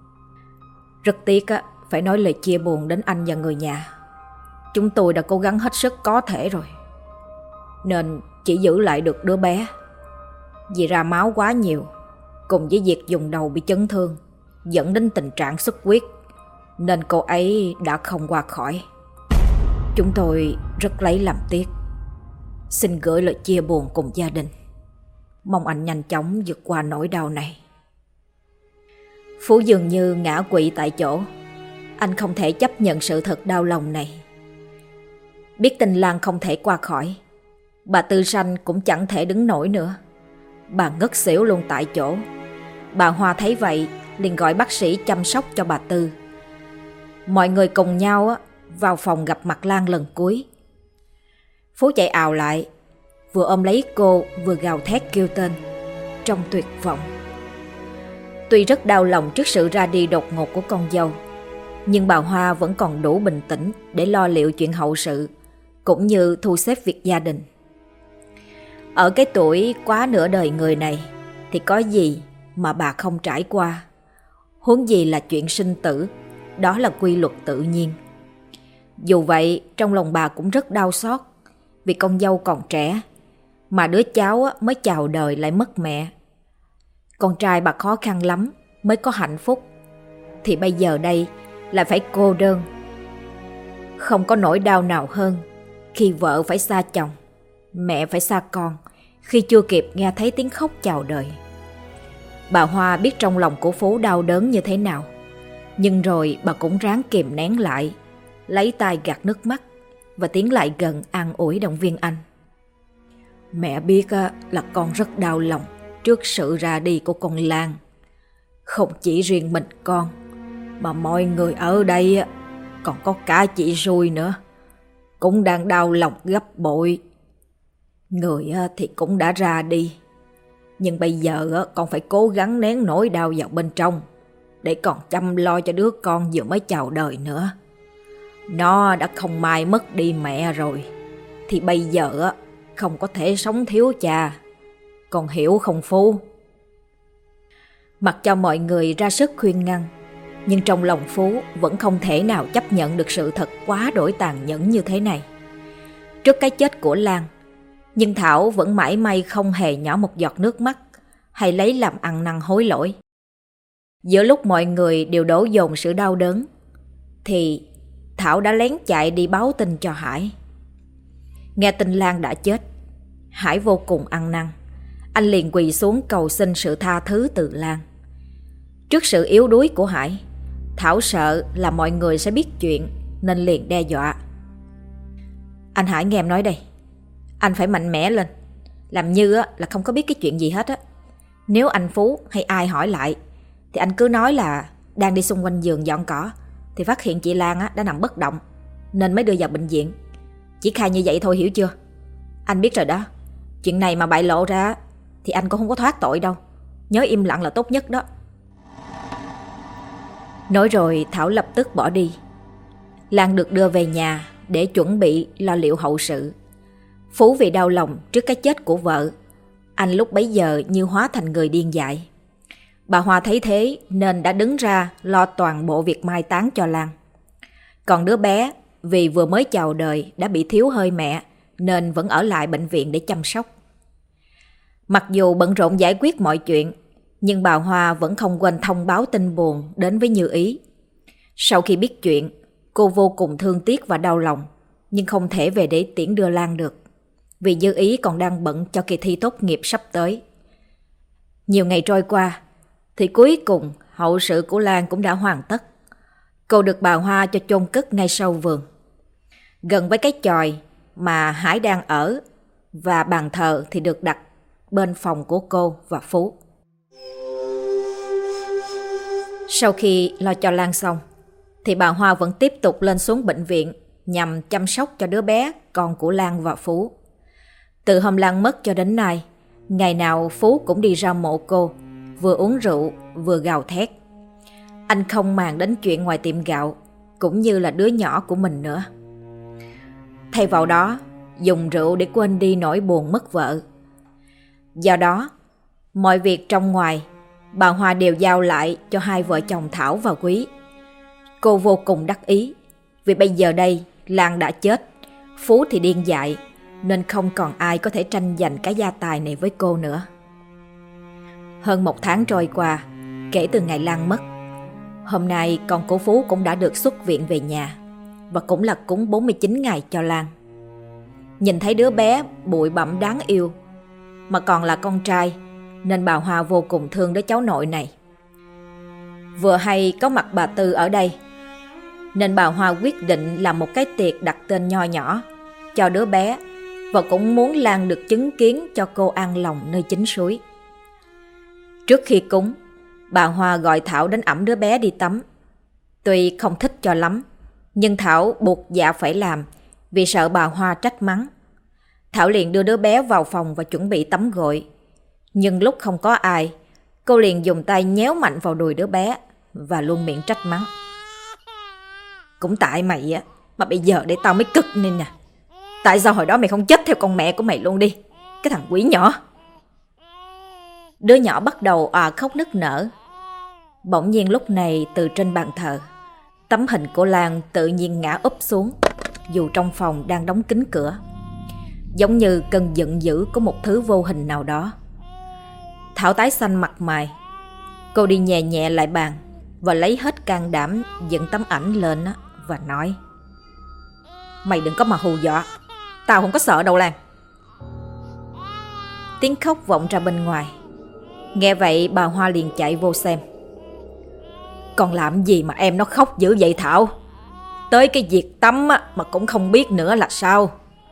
Rất tiếc phải nói lời chia buồn đến anh và người nhà. Chúng tôi đã cố gắng hết sức có thể rồi, nên chỉ giữ lại được đứa bé. Vì ra máu quá nhiều, cùng với việc vùng đầu bị chấn thương, dẫn đến tình trạng xuất huyết, nên cô ấy đã không qua khỏi. Chúng tôi rất lấy làm tiếc. Xin gửi lời chia buồn cùng gia đình. Mong anh nhanh chóng vượt qua nỗi đau này. Phú dường như ngã quỵ tại chỗ. Anh không thể chấp nhận sự thật đau lòng này. Biết tin Lan không thể qua khỏi, bà Tư Sanh cũng chẳng thể đứng nổi nữa. Bà ngất xỉu luôn tại chỗ. Bà Hoa thấy vậy liền gọi bác sĩ chăm sóc cho bà Tư. Mọi người cùng nhau vào phòng gặp mặt Lan lần cuối. Phú chạy ào lại, vừa ôm lấy cô vừa gào thét kêu tên trong tuyệt vọng. Tuy rất đau lòng trước sự ra đi đột ngột của con dâu, nhưng bà Hoa vẫn còn đủ bình tĩnh để lo liệu chuyện hậu sự, cũng như thu xếp việc gia đình. Ở cái tuổi quá nửa đời người này thì có gì mà bà không trải qua. Huống gì là chuyện sinh tử, đó là quy luật tự nhiên. Dù vậy, trong lòng bà cũng rất đau xót, vì con dâu còn trẻ, mà đứa cháu mới chào đời lại mất mẹ. Con trai bà khó khăn lắm mới có hạnh phúc, thì bây giờ đây lại phải cô đơn. Không có nỗi đau nào hơn khi vợ phải xa chồng, mẹ phải xa con, khi chưa kịp nghe thấy tiếng khóc chào đời. Bà Hoa biết trong lòng của Phú đau đớn như thế nào, nhưng rồi bà cũng ráng kìm nén lại, lấy tay gạt nước mắt và tiến lại gần an ủi động viên anh. Mẹ biết là con rất đau lòng trước sự ra đi của con Lan. Không chỉ riêng mình con, mà mọi người ở đây còn có cả chị Rui nữa, cũng đang đau lòng gấp bội. Người thì cũng đã ra đi, nhưng bây giờ con phải cố gắng nén nỗi đau vào bên trong, để còn chăm lo cho đứa con vừa mới chào đời nữa. Nó đã không may mất đi mẹ rồi, thì bây giờ không có thể sống thiếu cha. Con hiểu không Phú? Mặc cho mọi người ra sức khuyên ngăn, nhưng trong lòng Phú vẫn không thể nào chấp nhận được sự thật quá đổi tàn nhẫn như thế này. Trước cái chết của Lan, nhưng Thảo vẫn mãi may không hề nhỏ một giọt nước mắt, hay lấy làm ăn năn hối lỗi. Giữa lúc mọi người đều đổ dồn sự đau đớn, thì Thảo đã lén chạy đi báo tin cho Hải. Nghe tin Lan đã chết, Hải vô cùng ăn năn. Anh liền quỳ xuống cầu xin sự tha thứ từ Lan. Trước sự yếu đuối của Hải, Thảo sợ là mọi người sẽ biết chuyện nên liền đe dọa. Anh Hải nghe em nói đây, anh phải mạnh mẽ lên, làm như là không có biết cái chuyện gì hết á. Nếu anh Phú hay ai hỏi lại thì anh cứ nói là đang đi xung quanh giường dọn cỏ thì phát hiện chị Lan đã nằm bất động nên mới đưa vào bệnh viện. Chỉ khai như vậy thôi, hiểu chưa? Anh biết rồi đó, chuyện này mà bại lộ ra thì anh cũng không có thoát tội đâu. Nhớ im lặng là tốt nhất đó. Nói rồi Thảo lập tức bỏ đi. Lan được đưa về nhà để chuẩn bị lo liệu hậu sự. Phú vì đau lòng trước cái chết của vợ, anh lúc bấy giờ như hóa thành người điên dại. Bà Hoa thấy thế nên đã đứng ra lo toàn bộ việc mai táng cho Lan. Còn đứa bé vì vừa mới chào đời đã bị thiếu hơi mẹ nên vẫn ở lại bệnh viện để chăm sóc. Mặc dù bận rộn giải quyết mọi chuyện, nhưng bà Hoa vẫn không quên thông báo tin buồn đến với Như Ý. Sau khi biết chuyện, cô vô cùng thương tiếc và đau lòng, nhưng không thể về để tiễn đưa Lan được, vì Như Ý còn đang bận cho kỳ thi tốt nghiệp sắp tới. Nhiều ngày trôi qua, thì cuối cùng hậu sự của Lan cũng đã hoàn tất. Cô được bà Hoa cho chôn cất ngay sau vườn, gần với cái chòi mà Hải đang ở, và bàn thờ thì được đặt bên phòng của cô và Phú. Sau khi lo cho Lan xong, thì bà Hoa vẫn tiếp tục lên xuống bệnh viện nhằm chăm sóc cho đứa bé con của Lan và Phú. Từ hôm Lan mất cho đến nay, ngày nào Phú cũng đi ra mộ cô, vừa uống rượu vừa gào thét. Anh không màng đến chuyện ngoài tiệm gạo, cũng như là đứa nhỏ của mình nữa. Thay vào đó, dùng rượu để quên đi nỗi buồn mất vợ. Do đó, mọi việc trong ngoài, bà Hoa đều giao lại cho hai vợ chồng Thảo và Quý. Cô vô cùng đắc ý, vì bây giờ đây Lan đã chết, Phú thì điên dại, nên không còn ai có thể tranh giành cái gia tài này với cô nữa. Hơn 1 tháng trôi qua kể từ ngày Lan mất. Hôm nay con của Phú cũng đã được xuất viện về nhà, và cũng là cúng 49 ngày cho Lan. Nhìn thấy đứa bé bụi bặm đáng yêu, mà còn là con trai, nên bà Hoa vô cùng thương đứa cháu nội này. Vừa hay có mặt bà Tư ở đây, nên bà Hoa quyết định làm một cái tiệc đặt tên nho nhỏ cho đứa bé, và cũng muốn Lan được chứng kiến cho cô an lòng nơi chính suối. Trước khi cúng, bà Hoa gọi Thảo đến ẵm đứa bé đi tắm. Tuy không thích cho lắm, nhưng Thảo buộc dạ phải làm vì sợ bà Hoa trách mắng. Thảo liền đưa đứa bé vào phòng và chuẩn bị tắm gội. Nhưng lúc không có ai, cô liền dùng tay nhéo mạnh vào đùi đứa bé và luôn miệng trách mắng. Cũng tại mày á, mà bây giờ để tao mới cực nên nè. Tại sao hồi đó mày không chết theo con mẹ của mày luôn đi, cái thằng quỷ nhỏ. Đứa nhỏ bắt đầu khóc nức nở. Bỗng nhiên lúc này từ trên bàn thờ, tấm hình của Lan tự nhiên ngã úp xuống, dù trong phòng đang đóng kín cửa, giống như cơn giận dữ của một thứ vô hình nào đó. Thảo tái xanh mặt mày. Cô đi nhẹ nhẹ lại bàn và lấy hết can đảm dựng tấm ảnh lên và nói: Mày đừng có mà hù dọa, tao không có sợ đâu Lan. Tiếng khóc vọng ra bên ngoài. Nghe vậy bà Hoa liền chạy vô xem. Còn làm gì mà em nó khóc dữ vậy Thảo? Tới cái việc tắm mà cũng không biết nữa là sao?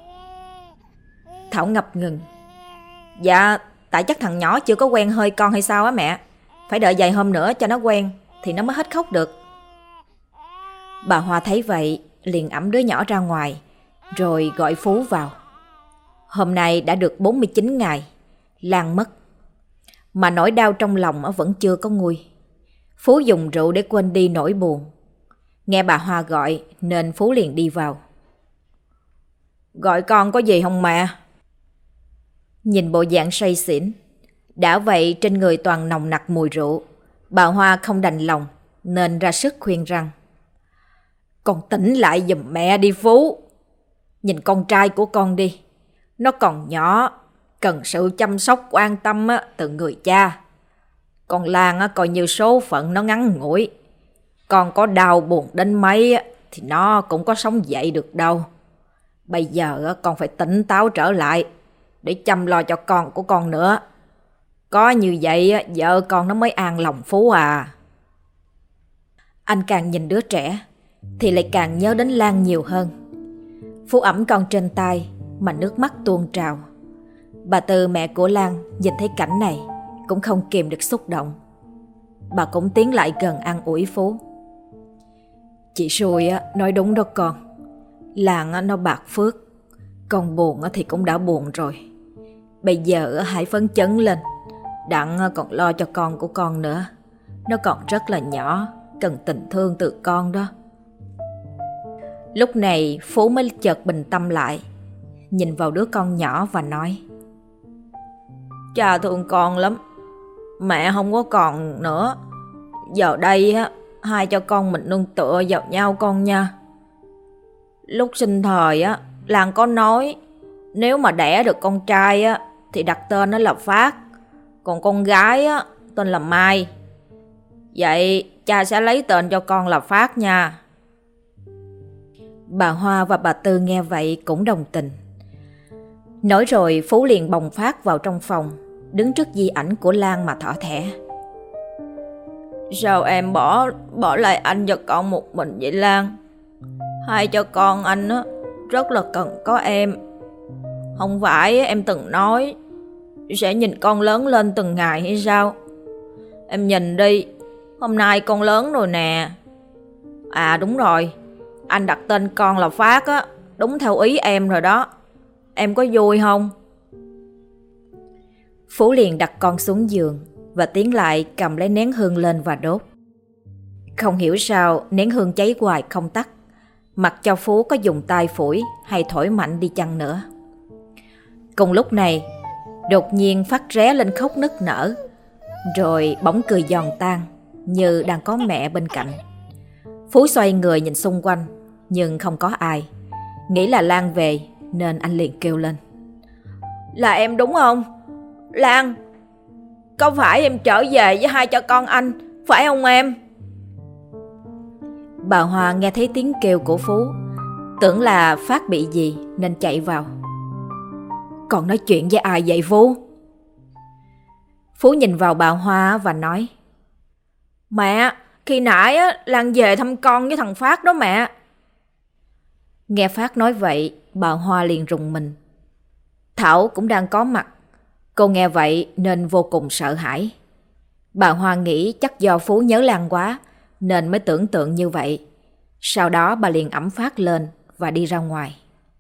Thảo ngập ngừng. Dạ, tại chắc thằng nhỏ chưa có quen hơi con hay sao á mẹ. Phải đợi vài hôm nữa cho nó quen thì nó mới hết khóc được. Bà Hoa thấy vậy liền ẵm đứa nhỏ ra ngoài, rồi gọi Phú vào. Hôm nay đã được 49 ngày Lan mất, mà nỗi đau trong lòng vẫn chưa có nguôi. Phú dùng rượu để quên đi nỗi buồn. Nghe bà Hoa gọi nên Phú liền đi vào. Gọi con có gì không mẹ? Nhìn bộ dạng say xỉn, đã vậy trên người toàn nồng nặc mùi rượu, bà Hoa không đành lòng nên ra sức khuyên rằng: Con tỉnh lại giùm mẹ đi Phú. Nhìn con trai của con đi, nó còn nhỏ, cần sự chăm sóc quan tâm từ người cha. Con Lan coi như số phận nó ngắn ngủi, con có đau buồn đến mấy thì nó cũng có sống dậy được đâu. Bây giờ con phải tỉnh táo trở lại để chăm lo cho con của con nữa. Có như vậy vợ con nó mới an lòng Phú à. Anh càng nhìn đứa trẻ thì lại càng nhớ đến Lan nhiều hơn. Phú ẵm con trên tay mà nước mắt tuôn trào. Bà Tư, mẹ của Lan, nhìn thấy cảnh này cũng không kìm được xúc động. Bà cũng tiến lại gần an ủi Phú. Chị Xui nói đúng đó con. Lan nó bạc phước, con buồn thì cũng đã buồn rồi. Bây giờ hãy phấn chấn lên, đặng còn lo cho con của con nữa. Nó còn rất là nhỏ, cần tình thương từ con đó. Lúc này Phú mới chợt bình tâm lại, nhìn vào đứa con nhỏ và nói: Cha thương con lắm, mẹ không có còn nữa. Giờ đây hai cho con mình nương tựa vào nhau con nha. Lúc sinh thời Lan có nói nếu mà đẻ được con trai thì đặt tên nó là Phát, còn con gái tên là Mai. Vậy cha sẽ lấy tên cho con là Phát nha. Bà Hoa và bà Tư nghe vậy cũng đồng tình. Nói rồi Phú liền bồng Phát vào trong phòng, đứng trước di ảnh của Lan mà thỏ thẻ. Sao em bỏ lại anh và con một mình vậy Lan? Hai cho con anh rất là cần có em. Không phải em từng nói sẽ nhìn con lớn lên từng ngày hay sao? Em nhìn đi, hôm nay con lớn rồi nè. À đúng rồi, anh đặt tên con là Phát đúng theo ý em rồi đó. Em có vui không? Phú liền đặt con xuống giường và tiến lại cầm lấy nén hương lên và đốt. Không hiểu sao nén hương cháy hoài không tắt, mặc cho Phú có dùng tay phủi hay thổi mạnh đi chăng nữa. Cùng lúc này, đột nhiên Phát ré lên khóc nức nở, rồi bỗng cười giòn tan như đang có mẹ bên cạnh. Phú xoay người nhìn xung quanh nhưng không có ai. Nghĩ là Lan về nên anh liền kêu lên: Là em đúng không? Lan, có phải em trở về với hai cha con anh, phải không em? Bà Hoa nghe thấy tiếng kêu của Phú, tưởng là Phát bị gì nên chạy vào. Còn nói chuyện với ai vậy Phú? Phú nhìn vào bà Hoa và nói: Mẹ, khi nãy Lan về thăm con với thằng Phát đó mẹ. Nghe Phát nói vậy, bà Hoa liền rùng mình. Thảo cũng đang có mặt. Cô nghe vậy nên vô cùng sợ hãi. Bà Hoa nghĩ chắc do Phú nhớ Lan quá nên mới tưởng tượng như vậy. Sau đó bà liền ẵm Phát lên và đi ra ngoài.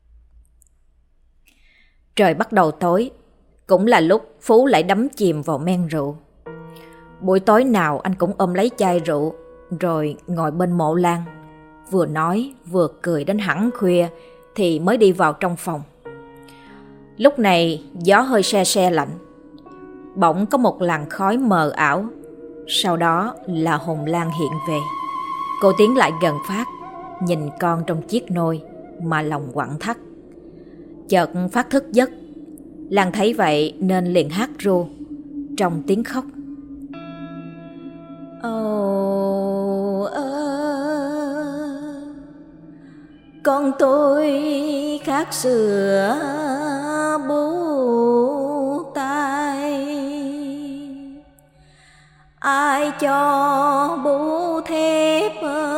Trời bắt đầu tối, cũng là lúc Phú lại đắm chìm vào men rượu. Buổi tối nào anh cũng ôm lấy chai rượu rồi ngồi bên mộ Lan, vừa nói vừa cười đến hẳn khuya thì mới đi vào trong phòng. Lúc này gió hơi se se lạnh, bỗng có một làn khói mờ ảo, sau đó là hồn Lan hiện về. Cô tiến lại gần Phát, nhìn con trong chiếc nôi mà lòng quặn thắt. Chợt Phát thức giấc, Lan thấy vậy nên liền hát ru trong tiếng khóc: con tôi khát sữa bú tay, ai cho bú thép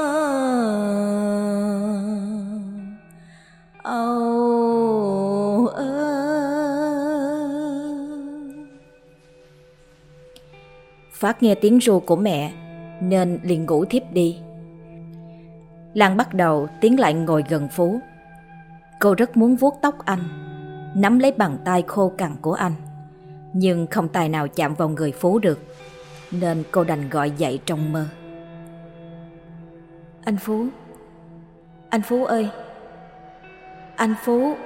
Phát nghe tiếng ru của mẹ nên liền ngủ thiếp đi. Lan bắt đầu tiến lại ngồi gần Phú. Cô rất muốn vuốt tóc anh, nắm lấy bàn tay khô cằn của anh, nhưng không tài nào chạm vào người Phú được, nên cô đành gọi dậy trong mơ: Anh Phú, anh Phú ơi, anh Phú.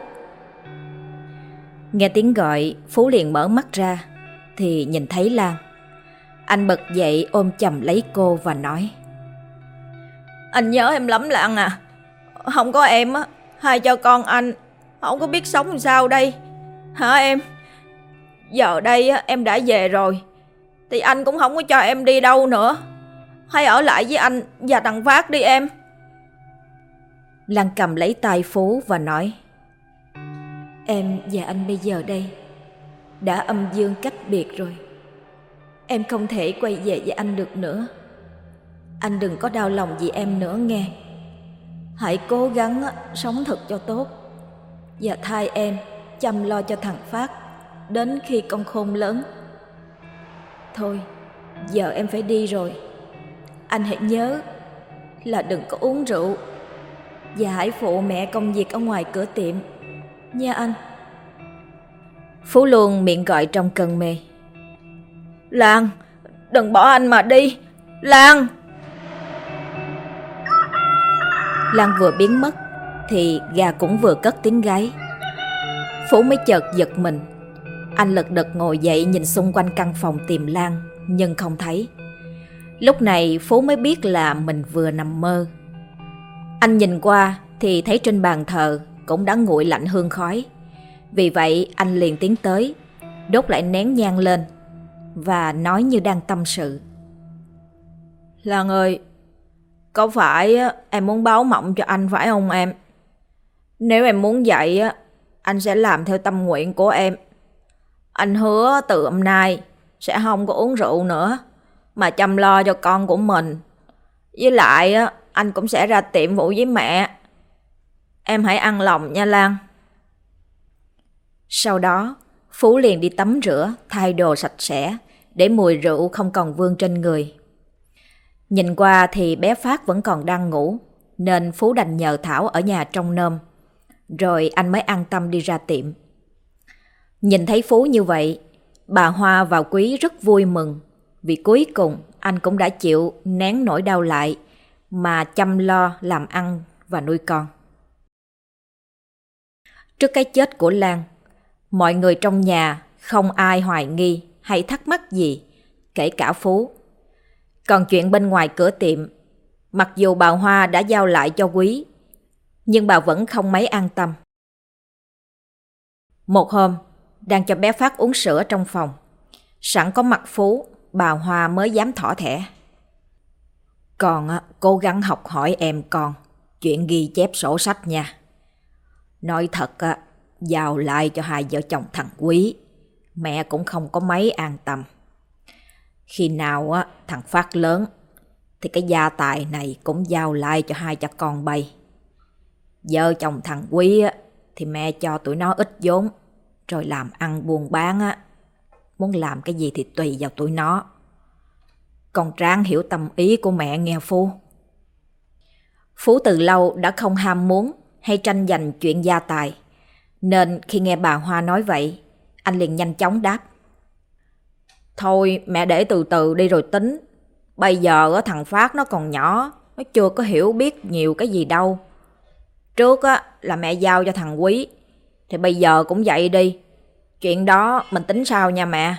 Nghe tiếng gọi, Phú liền mở mắt ra thì nhìn thấy Lan. Anh bật dậy ôm chầm lấy cô và nói: Anh nhớ em lắm Lan à. Không có em hai cho con anh không có biết sống làm sao đây. Hả em? Giờ đây em đã về rồi thì anh cũng không có cho em đi đâu nữa. Hãy ở lại với anh và thằng Phát đi em. Lan cầm lấy tay Phú và nói: Em và anh bây giờ đây đã âm dương cách biệt rồi. Em không thể quay về với anh được nữa. Anh đừng có đau lòng vì em nữa nghe. Hãy cố gắng sống thật cho tốt và thay em chăm lo cho thằng Phát đến khi con khôn lớn. Thôi, giờ em phải đi rồi. Anh hãy nhớ là đừng có uống rượu và hãy phụ mẹ công việc ở ngoài cửa tiệm nha anh. Phú luôn miệng gọi trong cơn mê. Lan, đừng bỏ anh mà đi. Lan! Lan vừa biến mất thì gà cũng vừa cất tiếng gáy. Phú mới chợt giật mình. Anh lật đật ngồi dậy nhìn xung quanh căn phòng tìm Lan, nhưng không thấy. Lúc này Phú mới biết là mình vừa nằm mơ. Anh nhìn qua thì thấy trên bàn thờ cũng đã nguội lạnh hương khói. Vì vậy anh liền tiến tới, đốt lại nén nhang lên và nói như đang tâm sự. Lan ơi, có phải em muốn báo mộng cho anh phải không em? Nếu em muốn vậy, anh sẽ làm theo tâm nguyện của em. Anh hứa từ hôm nay sẽ không có uống rượu nữa, mà chăm lo cho con của mình. Với lại anh cũng sẽ ra tiệm phụ với mẹ. Em hãy ăn lòng nha Lan. Sau đó Phú liền đi tắm rửa, thay đồ sạch sẽ để mùi rượu không còn vương trên người. Nhìn qua thì bé Phát vẫn còn đang ngủ, nên Phú đành nhờ Thảo ở nhà trông nom. Rồi anh mới an tâm đi ra tiệm. Nhìn thấy Phú như vậy, bà Hoa và Quý rất vui mừng, vì cuối cùng anh cũng đã chịu nén nỗi đau lại mà chăm lo làm ăn và nuôi con. Trước cái chết của Lan, mọi người trong nhà không ai hoài nghi hay thắc mắc gì, kể cả Phú. Còn chuyện bên ngoài cửa tiệm, mặc dù bà Hoa đã giao lại cho Quý, nhưng bà vẫn không mấy an tâm. Một hôm, đang cho bé Phát uống sữa trong phòng, sẵn có mặt Phú, bà Hoa mới dám thỏ thẻ. Con cố gắng học hỏi em con chuyện ghi chép sổ sách nha. Nói thật, giao lại cho hai vợ chồng thằng Quý, mẹ cũng không có mấy an tâm. Khi nào thằng Phát lớn thì cái gia tài này cũng giao lại cho hai cha con bay. Vợ chồng thằng Quý thì mẹ cho tụi nó ít vốn, rồi làm ăn buôn bán muốn làm cái gì thì tùy vào tụi nó. Con ráng hiểu tâm ý của mẹ nghe Phú. Phú từ lâu đã không ham muốn hay tranh giành chuyện gia tài, nên khi nghe bà Hoa nói vậy, anh liền nhanh chóng đáp. Thôi mẹ để từ từ đi rồi tính. Bây giờ thằng Phát nó còn nhỏ, nó chưa có hiểu biết nhiều cái gì đâu. Trước là mẹ giao cho thằng Quý, thì bây giờ cũng vậy đi. Chuyện đó mình tính sau nha mẹ.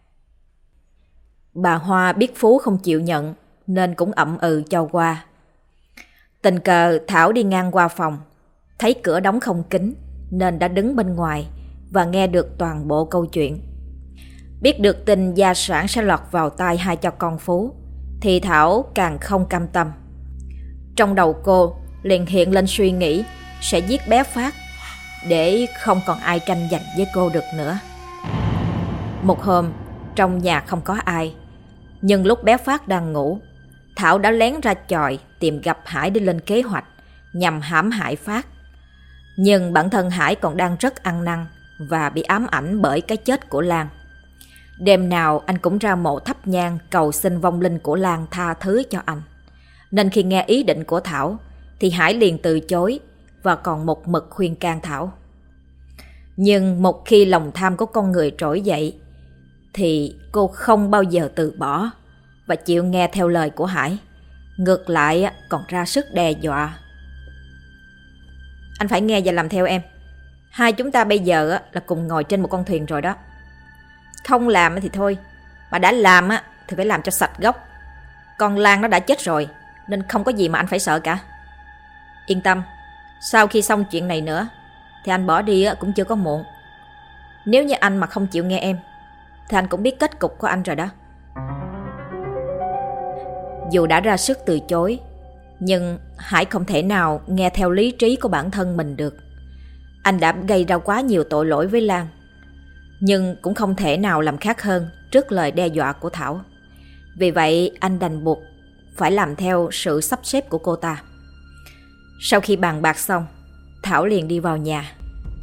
Bà Hoa biết Phú không chịu nhận nên cũng ậm ừ cho qua. Tình cờ Thảo đi ngang qua phòng, thấy cửa đóng không kín nên đã đứng bên ngoài và nghe được toàn bộ câu chuyện. Biết được tin gia sản sẽ lọt vào tay hai cha con Phú thì Thảo càng không cam tâm. Trong đầu cô liền hiện lên suy nghĩ sẽ giết bé Phát để không còn ai tranh giành với cô được nữa. Một hôm, trong nhà không có ai, nhưng lúc bé Phát đang ngủ, Thảo đã lén ra chòi tìm gặp Hải để lên kế hoạch nhằm hãm hại Phát. Nhưng bản thân Hải còn đang rất ăn năn và bị ám ảnh bởi cái chết của Lan. Đêm nào anh cũng ra mộ thắp nhang cầu xin vong linh của Lan tha thứ cho anh. Nên khi nghe ý định của Thảo thì Hải liền từ chối và còn một mực khuyên can Thảo. Nhưng một khi lòng tham của con người trỗi dậy thì cô không bao giờ từ bỏ và chịu nghe theo lời của Hải. Ngược lại còn ra sức đe dọa. Anh phải nghe và làm theo em. Hai chúng ta bây giờ là cùng ngồi trên một con thuyền rồi đó. Không làm thì thôi, mà đã làm thì phải làm cho sạch gốc. Con Lan nó đã chết rồi nên không có gì mà anh phải sợ cả. Yên tâm, sau khi xong chuyện này nữa thì anh bỏ đi cũng chưa có muộn. Nếu như anh mà không chịu nghe em thì anh cũng biết kết cục của anh rồi đó. Dù đã ra sức từ chối, nhưng Hải không thể nào nghe theo lý trí của bản thân mình được. Anh đã gây ra quá nhiều tội lỗi với Lan, nhưng cũng không thể nào làm khác hơn trước lời đe dọa của Thảo. Vì vậy anh đành buộc phải làm theo sự sắp xếp của cô ta. Sau khi bàn bạc xong, Thảo liền đi vào nhà.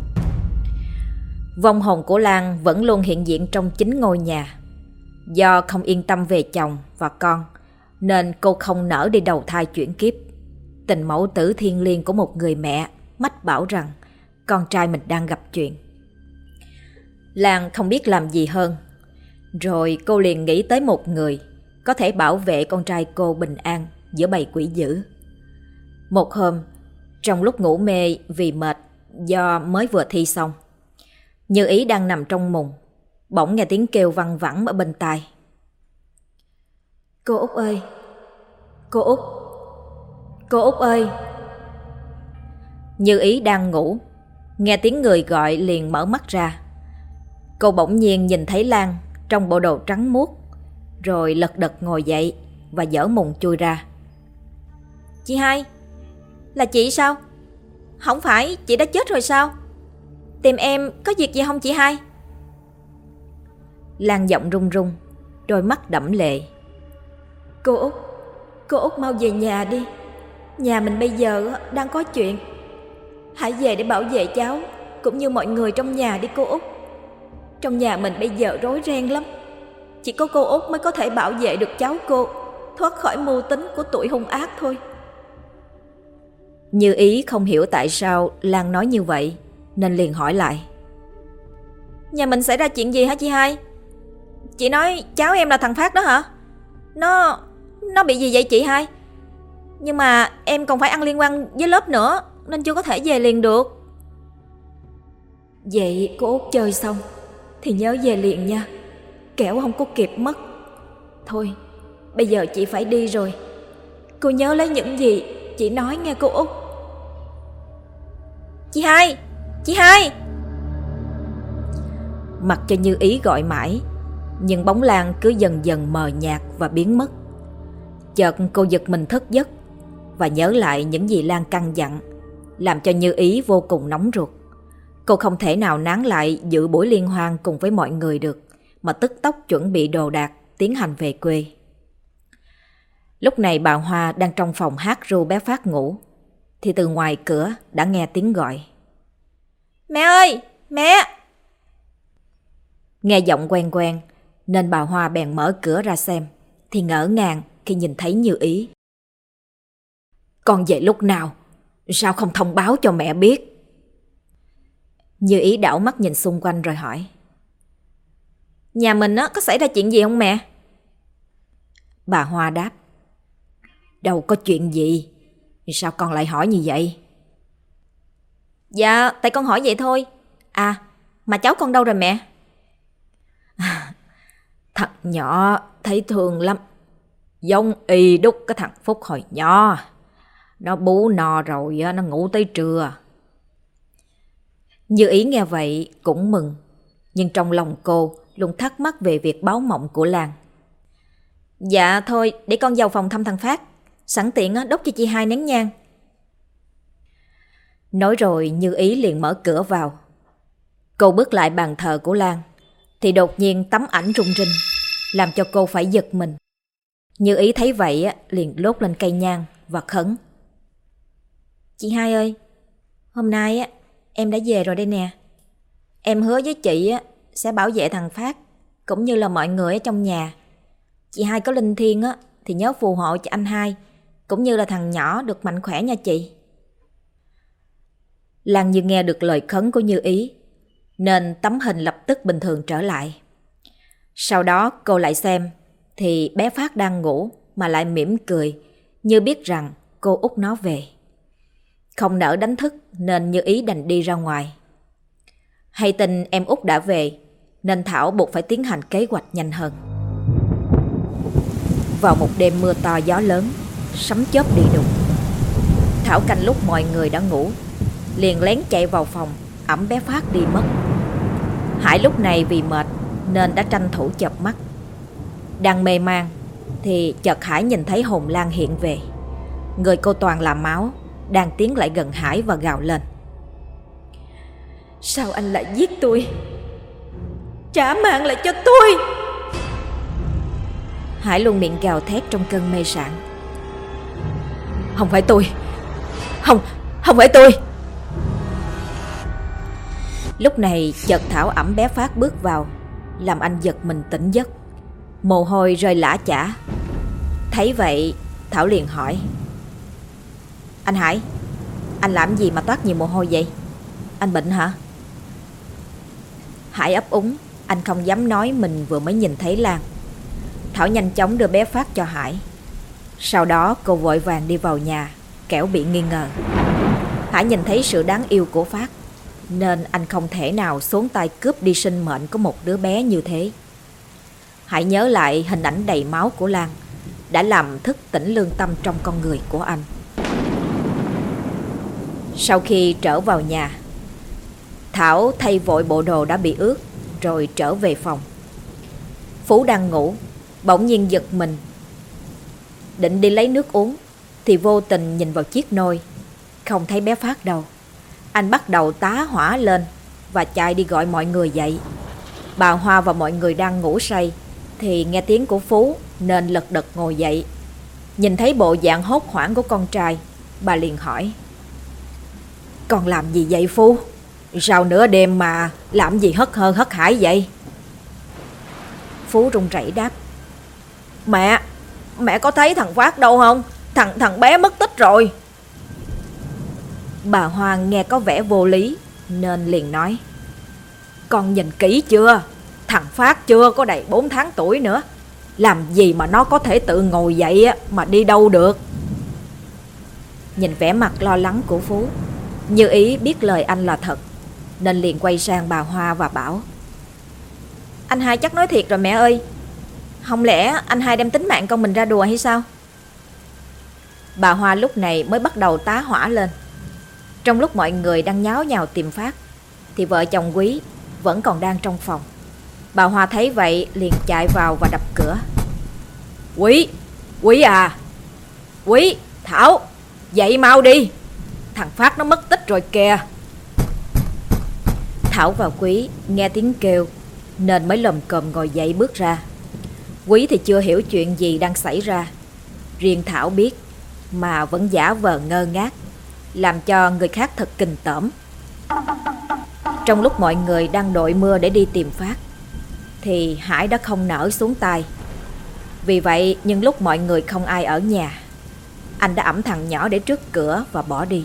Vong hồn của Lan vẫn luôn hiện diện trong chính ngôi nhà. Do không yên tâm về chồng và con, nên cô không nỡ đi đầu thai chuyển kiếp. Tình mẫu tử thiêng liêng của một người mẹ mách bảo rằng con trai mình đang gặp chuyện. Lan không biết làm gì hơn. Rồi cô liền nghĩ tới một người có thể bảo vệ con trai cô bình an giữa bầy quỷ dữ. Một hôm, trong lúc ngủ mê vì mệt do mới vừa thi xong, Như Ý đang nằm trong mùng, bỗng nghe tiếng kêu văng vẳng ở bên tai. Cô Út ơi! Cô Út! Cô Út ơi! Như Ý đang ngủ, nghe tiếng người gọi liền mở mắt ra. Cô bỗng nhiên nhìn thấy Lan trong bộ đồ trắng muốt, rồi lật đật ngồi dậy và dở mùng chui ra. Chị hai! Là chị sao? Không phải chị đã chết rồi sao? Tìm em có việc gì không chị hai? Lan giọng run run, đôi mắt đẫm lệ. Cô Út mau về nhà đi. Nhà mình bây giờ đang có chuyện. Hãy về để bảo vệ cháu cũng như mọi người trong nhà đi cô Út. Trong nhà mình bây giờ rối ren lắm. Chỉ có cô Út mới có thể bảo vệ được cháu cô thoát khỏi mưu tính của tụi hung ác thôi. Như Ý không hiểu tại sao Lan nói như vậy, nên liền hỏi lại. Nhà mình xảy ra chuyện gì hả chị hai? Chị nói cháu em là thằng Phát đó hả? Nó bị gì vậy chị hai? Nhưng mà em còn phải ăn liên quan với lớp nữa, nên chưa có thể về liền được. Vậy cô Út chơi xong thì nhớ về liền nha, kẻo không có kịp mất. Thôi, bây giờ chị phải đi rồi. Cô nhớ lấy những gì chị nói nghe cô Út. Chị hai! Chị hai! Mặc cho Như Ý gọi mãi, nhưng bóng Lan cứ dần dần mờ nhạt và biến mất. Chợt cô giật mình thức giấc và nhớ lại những gì Lan căn dặn, làm cho Như Ý vô cùng nóng ruột. Cô không thể nào nán lại dự buổi liên hoan cùng với mọi người được, mà tức tốc chuẩn bị đồ đạc tiến hành về quê. Lúc này bà Hoa đang trong phòng hát ru bé Phát ngủ, thì từ ngoài cửa đã nghe tiếng gọi. Mẹ ơi! Mẹ! Nghe giọng quen quen nên bà Hoa bèn mở cửa ra xem, thì ngỡ ngàng khi nhìn thấy Như Ý. Con về lúc nào? Sao không thông báo cho mẹ biết? Như Ý đảo mắt nhìn xung quanh rồi hỏi. Nhà mình có xảy ra chuyện gì không mẹ? Bà Hoa đáp. Đâu có chuyện gì. Sao con lại hỏi như vậy? Dạ, tại con hỏi vậy thôi. À, mà cháu con đâu rồi mẹ? Thật nhỏ, thấy thương lắm. Giống y đúc cái thằng Phúc hồi nhỏ. Nó bú no rồi, nó ngủ tới trưa. Như Ý nghe vậy cũng mừng, nhưng trong lòng cô luôn thắc mắc về việc báo mộng của Lan. Dạ thôi, để con vào phòng thăm thằng Phát, sẵn tiện đốt cho chị hai nén nhang. Nói rồi Như Ý liền mở cửa vào. Cô bước lại bàn thờ của Lan, thì đột nhiên tấm ảnh rung rinh, làm cho cô phải giật mình. Như Ý thấy vậy liền đốt lên cây nhang và khấn. Chị hai ơi, hôm nay em đã về rồi đây nè. Em hứa với chị sẽ bảo vệ thằng Phát cũng như là mọi người ở trong nhà. Chị hai có linh thiêng thì nhớ phù hộ cho anh hai cũng như là thằng nhỏ được mạnh khỏe nha chị. Lan như nghe được lời khấn của Như Ý, nên tấm hình lập tức bình thường trở lại. Sau đó cô lại xem, thì bé Phát đang ngủ mà lại mỉm cười, như biết rằng cô út nó về. Không nỡ đánh thức nên Như Ý đành đi ra ngoài. Hay tin em út đã về, nên Thảo buộc phải tiến hành kế hoạch nhanh hơn. Vào một đêm mưa to gió lớn, sấm chớp đi đùng, Thảo canh lúc mọi người đã ngủ, liền lén chạy vào phòng ẵm bé Phát đi mất. Hải lúc này vì mệt nên đã tranh thủ chợp mắt. Đang mê man thì chợt Hải nhìn thấy hồn Lan hiện về. Người cô toàn là máu, đang tiến lại gần Hải và gào lên. Sao anh lại giết tôi? Trả mạng lại cho tôi! Hải luôn miệng gào thét trong cơn mê sảng, Không phải tôi. Không phải tôi. Lúc này chợt Thảo ẵm bé Phát bước vào, làm anh giật mình tỉnh giấc. Mồ hôi rơi lã chã. Thấy vậy Thảo liền hỏi: Anh Hải, anh làm gì mà toát nhiều mồ hôi vậy? Anh bệnh hả? Hải ấp úng, anh không dám nói mình vừa mới nhìn thấy Lan. Thảo nhanh chóng đưa bé Phát cho Hải. Sau đó cô vội vàng đi vào nhà, kẻo bị nghi ngờ. Hải nhìn thấy sự đáng yêu của Phát, nên anh không thể nào xuống tay cướp đi sinh mệnh của một đứa bé như thế. Hải nhớ lại hình ảnh đầy máu của Lan, đã làm thức tỉnh lương tâm trong con người của anh. Sau khi trở vào nhà, Thảo thay vội bộ đồ đã bị ướt rồi trở về phòng. Phú đang ngủ, bỗng nhiên giật mình, định đi lấy nước uống thì vô tình nhìn vào chiếc nôi, không thấy bé Phát đâu. Anh bắt đầu tá hỏa lên và chạy đi gọi mọi người dậy. Bà Hoa và mọi người đang ngủ say thì nghe tiếng của Phú nên lật đật ngồi dậy. Nhìn thấy bộ dạng hốt hoảng của con trai, bà liền hỏi: Con làm gì vậy Phú? Sao nửa đêm mà làm gì hất hơ hất hải vậy? Phú run rẩy đáp: Mẹ có thấy thằng Phát đâu không? Thằng bé mất tích rồi. Bà Hoa nghe có vẻ vô lý nên liền nói: Con nhìn kỹ chưa? Thằng Phát chưa có đầy 4 tháng tuổi nữa. Làm gì mà nó có thể tự ngồi dậy mà đi đâu được? Nhìn vẻ mặt lo lắng của Phú, Như Ý biết lời anh là thật nên liền quay sang bà Hoa và bảo: Anh hai chắc nói thiệt rồi mẹ ơi. Không lẽ anh hai đem tính mạng con mình ra đùa hay sao? Bà Hoa lúc này mới bắt đầu tá hỏa lên. Trong lúc mọi người đang nháo nhào tìm Phát thì vợ chồng Quý vẫn còn đang trong phòng. Bà Hoa thấy vậy liền chạy vào và đập cửa. Quý à! Quý, Thảo, dậy mau đi! Thằng Phát nó mất tích rồi kìa! Thảo và Quý nghe tiếng kêu nên mới lồm cồm ngồi dậy bước ra. Quý thì chưa hiểu chuyện gì đang xảy ra. Riêng Thảo biết mà vẫn giả vờ ngơ ngác, làm cho người khác thật kinh tởm. Trong lúc mọi người đang đội mưa để đi tìm Phát thì Hải đã không nỡ xuống tay. Vì vậy nhưng lúc mọi người không ai ở nhà, anh đã ẵm thằng nhỏ để trước cửa và bỏ đi.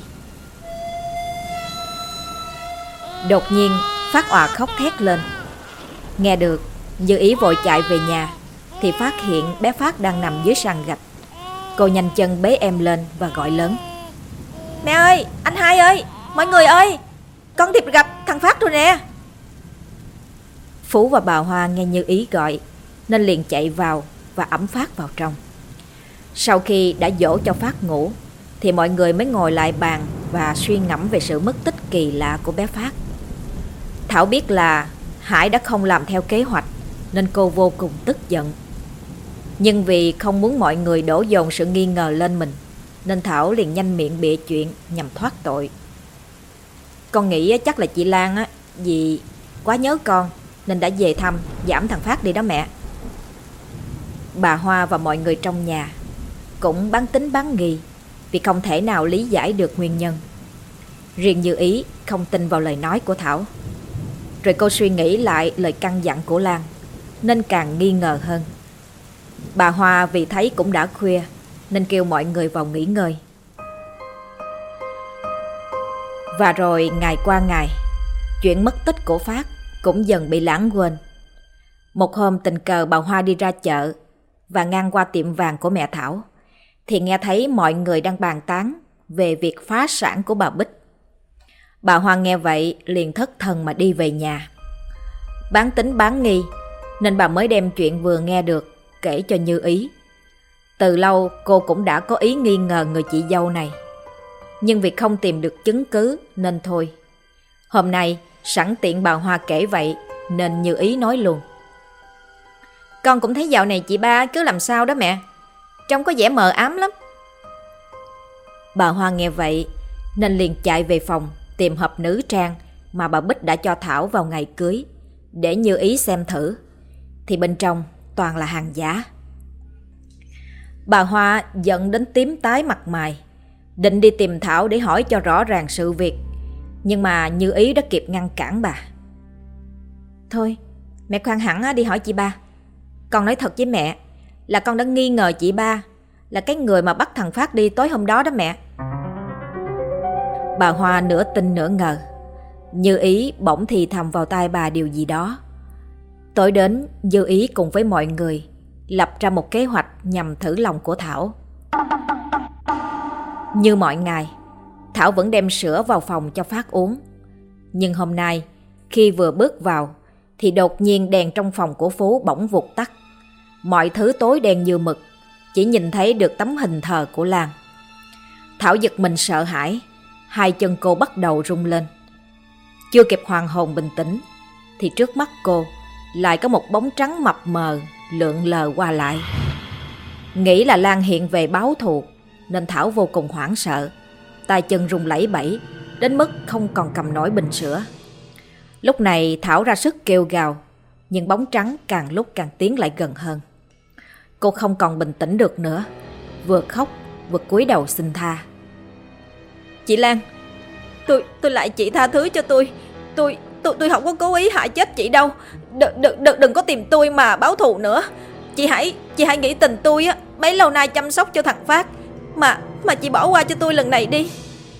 Đột nhiên Phát òa khóc thét lên. Nghe được, Như Ý vội chạy về nhà thì phát hiện bé Phát đang nằm dưới sàn gạch. Cô nhanh chân bế em lên và gọi lớn: Mẹ ơi, anh hai ơi, mọi người ơi, con Thiệp gặp thằng Phát rồi nè. Phú và bà Hoa nghe Như Ý gọi nên liền chạy vào và ẵm Phát vào trong. Sau khi đã dỗ cho Phát ngủ thì mọi người mới ngồi lại bàn và suy ngẫm về sự mất tích kỳ lạ của bé Phát. Thảo biết là Hải đã không làm theo kế hoạch nên cô vô cùng tức giận. Nhưng vì không muốn mọi người đổ dồn sự nghi ngờ lên mình nên Thảo liền nhanh miệng bịa chuyện nhằm thoát tội. Con nghĩ chắc là chị Lan á, vì quá nhớ con nên đã về thăm giảm thằng Phát đi đó mẹ. Bà Hoa và mọi người trong nhà cũng bán tín bán nghi vì không thể nào lý giải được nguyên nhân. Riêng Như Ý không tin vào lời nói của Thảo. Rồi cô suy nghĩ lại lời căn dặn của Lan nên càng nghi ngờ hơn. Bà Hoa vì thấy cũng đã khuya nên kêu mọi người vào nghỉ ngơi. Và rồi ngày qua ngày, chuyện mất tích của Phát cũng dần bị lãng quên. Một hôm tình cờ bà Hoa đi ra chợ và ngang qua tiệm vàng của mẹ Thảo thì nghe thấy mọi người đang bàn tán về việc phá sản của bà Bích. Bà Hoa nghe vậy liền thất thần mà đi về nhà. Bán tín bán nghi nên bà mới đem chuyện vừa nghe được kể cho Như Ý. Từ lâu cô cũng đã có ý nghi ngờ người chị dâu này, nhưng vì không tìm được chứng cứ nên thôi. Hôm nay sẵn tiện bà Hoa kể vậy nên Như Ý nói luôn: Con cũng thấy dạo này chị ba cứ làm sao đó mẹ, trông có vẻ mờ ám lắm. Bà Hoa nghe vậy nên liền chạy về phòng tìm hộp nữ trang mà bà Bích đã cho Thảo vào ngày cưới để Như Ý xem thử, thì bên trong toàn là hàng giả. Bà Hoa giận đến tím tái mặt mày, định đi tìm Thảo để hỏi cho rõ ràng sự việc, nhưng mà Như Ý đã kịp ngăn cản bà. Thôi, mẹ khoan hẳn đi hỏi chị ba. Con nói thật với mẹ là con đã nghi ngờ chị ba là cái người mà bắt thằng Phát đi tối hôm đó đó mẹ. Bà Hoa nửa tin nửa ngờ. Như Ý bỗng thì thầm vào tai bà điều gì đó. Tối đến, Như Ý cùng với mọi người lập ra một kế hoạch nhằm thử lòng của Thảo. Như mọi ngày, Thảo vẫn đem sữa vào phòng cho Phát uống. Nhưng hôm nay, khi vừa bước vào thì đột nhiên đèn trong phòng của Phú bỗng vụt tắt. Mọi thứ tối đen như mực, chỉ nhìn thấy được tấm hình thờ của Lan. Thảo giật mình sợ hãi, hai chân cô bắt đầu rung lên. Chưa kịp hoàn hồn bình tĩnh thì trước mắt cô lại có một bóng trắng mập mờ lượn lờ qua lại. Nghĩ là Lan hiện về báo thù nên Thảo vô cùng hoảng sợ, tay chân run lẩy bẩy đến mức không còn cầm nổi bình sữa. Lúc này Thảo ra sức kêu gào, nhưng bóng trắng càng lúc càng tiến lại gần hơn. Cô không còn bình tĩnh được nữa, vừa khóc vừa cúi đầu xin tha. Chị Lan, tôi lại chị tha thứ cho tôi. Tôi không có cố ý hại chết chị đâu. Đừng có tìm tôi mà báo thù nữa. Chị hãy nghĩ tình tôi á, bấy lâu nay chăm sóc cho thằng Phát, mà chị bỏ qua cho tôi lần này đi.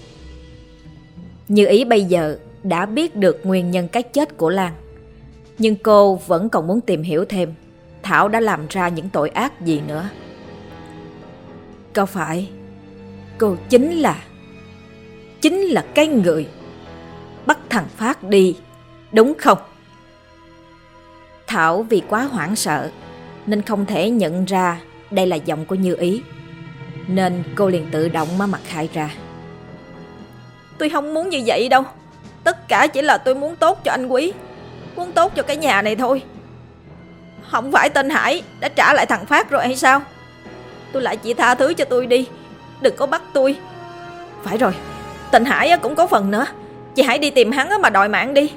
Như Ý bây giờ đã biết được nguyên nhân cái chết của Lan, nhưng cô vẫn còn muốn tìm hiểu thêm Thảo đã làm ra những tội ác gì nữa. Có phải cô chính là cái người bắt thằng Phát đi, đúng không? Thảo vì quá hoảng sợ nên không thể nhận ra đây là giọng của Như Ý, nên cô liền tự động má mặt khai ra. Tôi không muốn như vậy đâu. Tất cả chỉ là tôi muốn tốt cho anh Quý, muốn tốt cho cái nhà này thôi. Không phải tên Hải đã trả lại thằng Phát rồi hay sao? Tôi lại chị tha thứ cho tôi đi, đừng có bắt tôi. Phải rồi, tên Hải cũng có phần nữa. Chị hãy đi tìm hắn mà đòi mạng đi.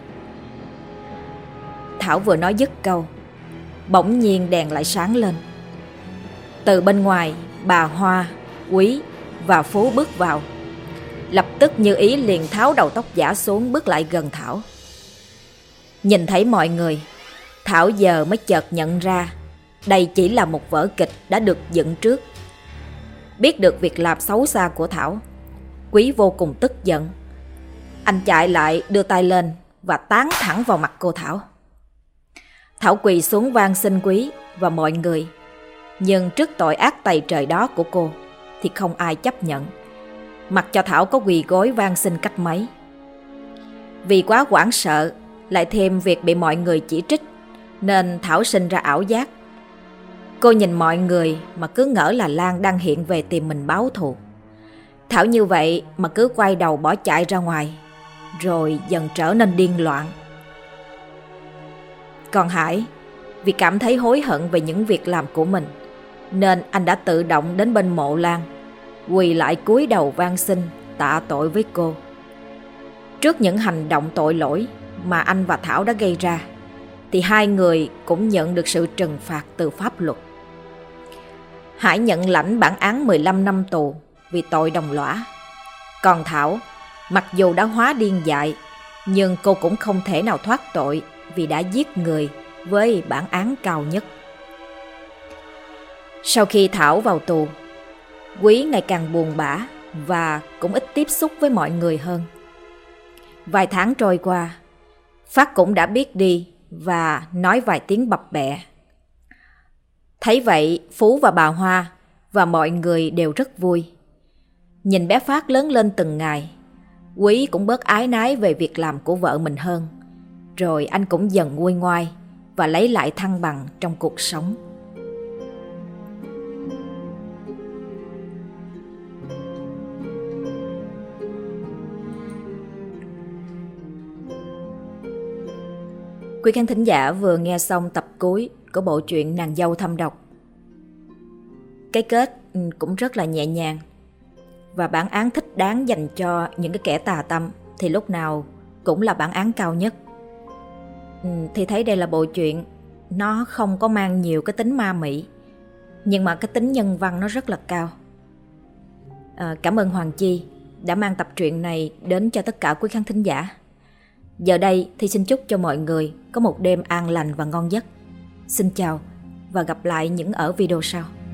Thảo vừa nói dứt câu, bỗng nhiên đèn lại sáng lên. Từ bên ngoài, bà Hoa, Quý và Phú bước vào. Lập tức Như Ý liền tháo đầu tóc giả xuống, bước lại gần Thảo. Nhìn thấy mọi người, Thảo giờ mới chợt nhận ra đây chỉ là một vở kịch đã được dựng trước. Biết được việc làm xấu xa của Thảo, Quý vô cùng tức giận. Anh chạy lại đưa tay lên và tán thẳng vào mặt cô Thảo. Thảo quỳ xuống van xin Quý và mọi người, nhưng trước tội ác tày trời đó của cô thì không ai chấp nhận, mặc cho Thảo có quỳ gối van xin cách mấy. Vì quá hoảng sợ, lại thêm việc bị mọi người chỉ trích, nên Thảo sinh ra ảo giác. Cô nhìn mọi người mà cứ ngỡ là Lan đang hiện về tìm mình báo thù. Thảo như vậy mà cứ quay đầu bỏ chạy ra ngoài, rồi dần trở nên điên loạn. Còn Hải, vì cảm thấy hối hận về những việc làm của mình, nên anh đã tự động đến bên mộ Lan, quỳ lại cúi đầu van xin tạ tội với cô. Trước những hành động tội lỗi mà anh và Thảo đã gây ra, thì hai người cũng nhận được sự trừng phạt từ pháp luật. Hải nhận lãnh bản án 15 năm tù vì tội đồng lõa. Còn Thảo, mặc dù đã hóa điên dại, nhưng cô cũng không thể nào thoát tội vì đã giết người với bản án cao nhất. Sau khi Thảo vào tù, Quý ngày càng buồn bã và cũng ít tiếp xúc với mọi người hơn. Vài tháng trôi qua, Phát cũng đã biết đi và nói vài tiếng bập bẹ. Thấy vậy, Phú và bà Hoa và mọi người đều rất vui. Nhìn bé Phát lớn lên từng ngày, Quý cũng bớt ái nái về việc làm của vợ mình hơn. Rồi anh cũng dần nguôi ngoai và lấy lại thăng bằng trong cuộc sống. Quý khán thính giả vừa nghe xong tập cuối của bộ truyện Nàng dâu thâm độc. Cái kết cũng rất là nhẹ nhàng, và bản án thích đáng dành cho những cái kẻ tà tâm thì lúc nào cũng là bản án cao nhất. Thì thấy đây là bộ truyện nó không có mang nhiều cái tính ma mị, nhưng mà cái tính nhân văn nó rất là cao. Cảm ơn Hoàng Chi đã mang tập truyện này đến cho tất cả quý khán thính giả. Giờ đây thì xin chúc cho mọi người có một đêm an lành và ngon giấc. Xin chào và gặp lại những ở video sau.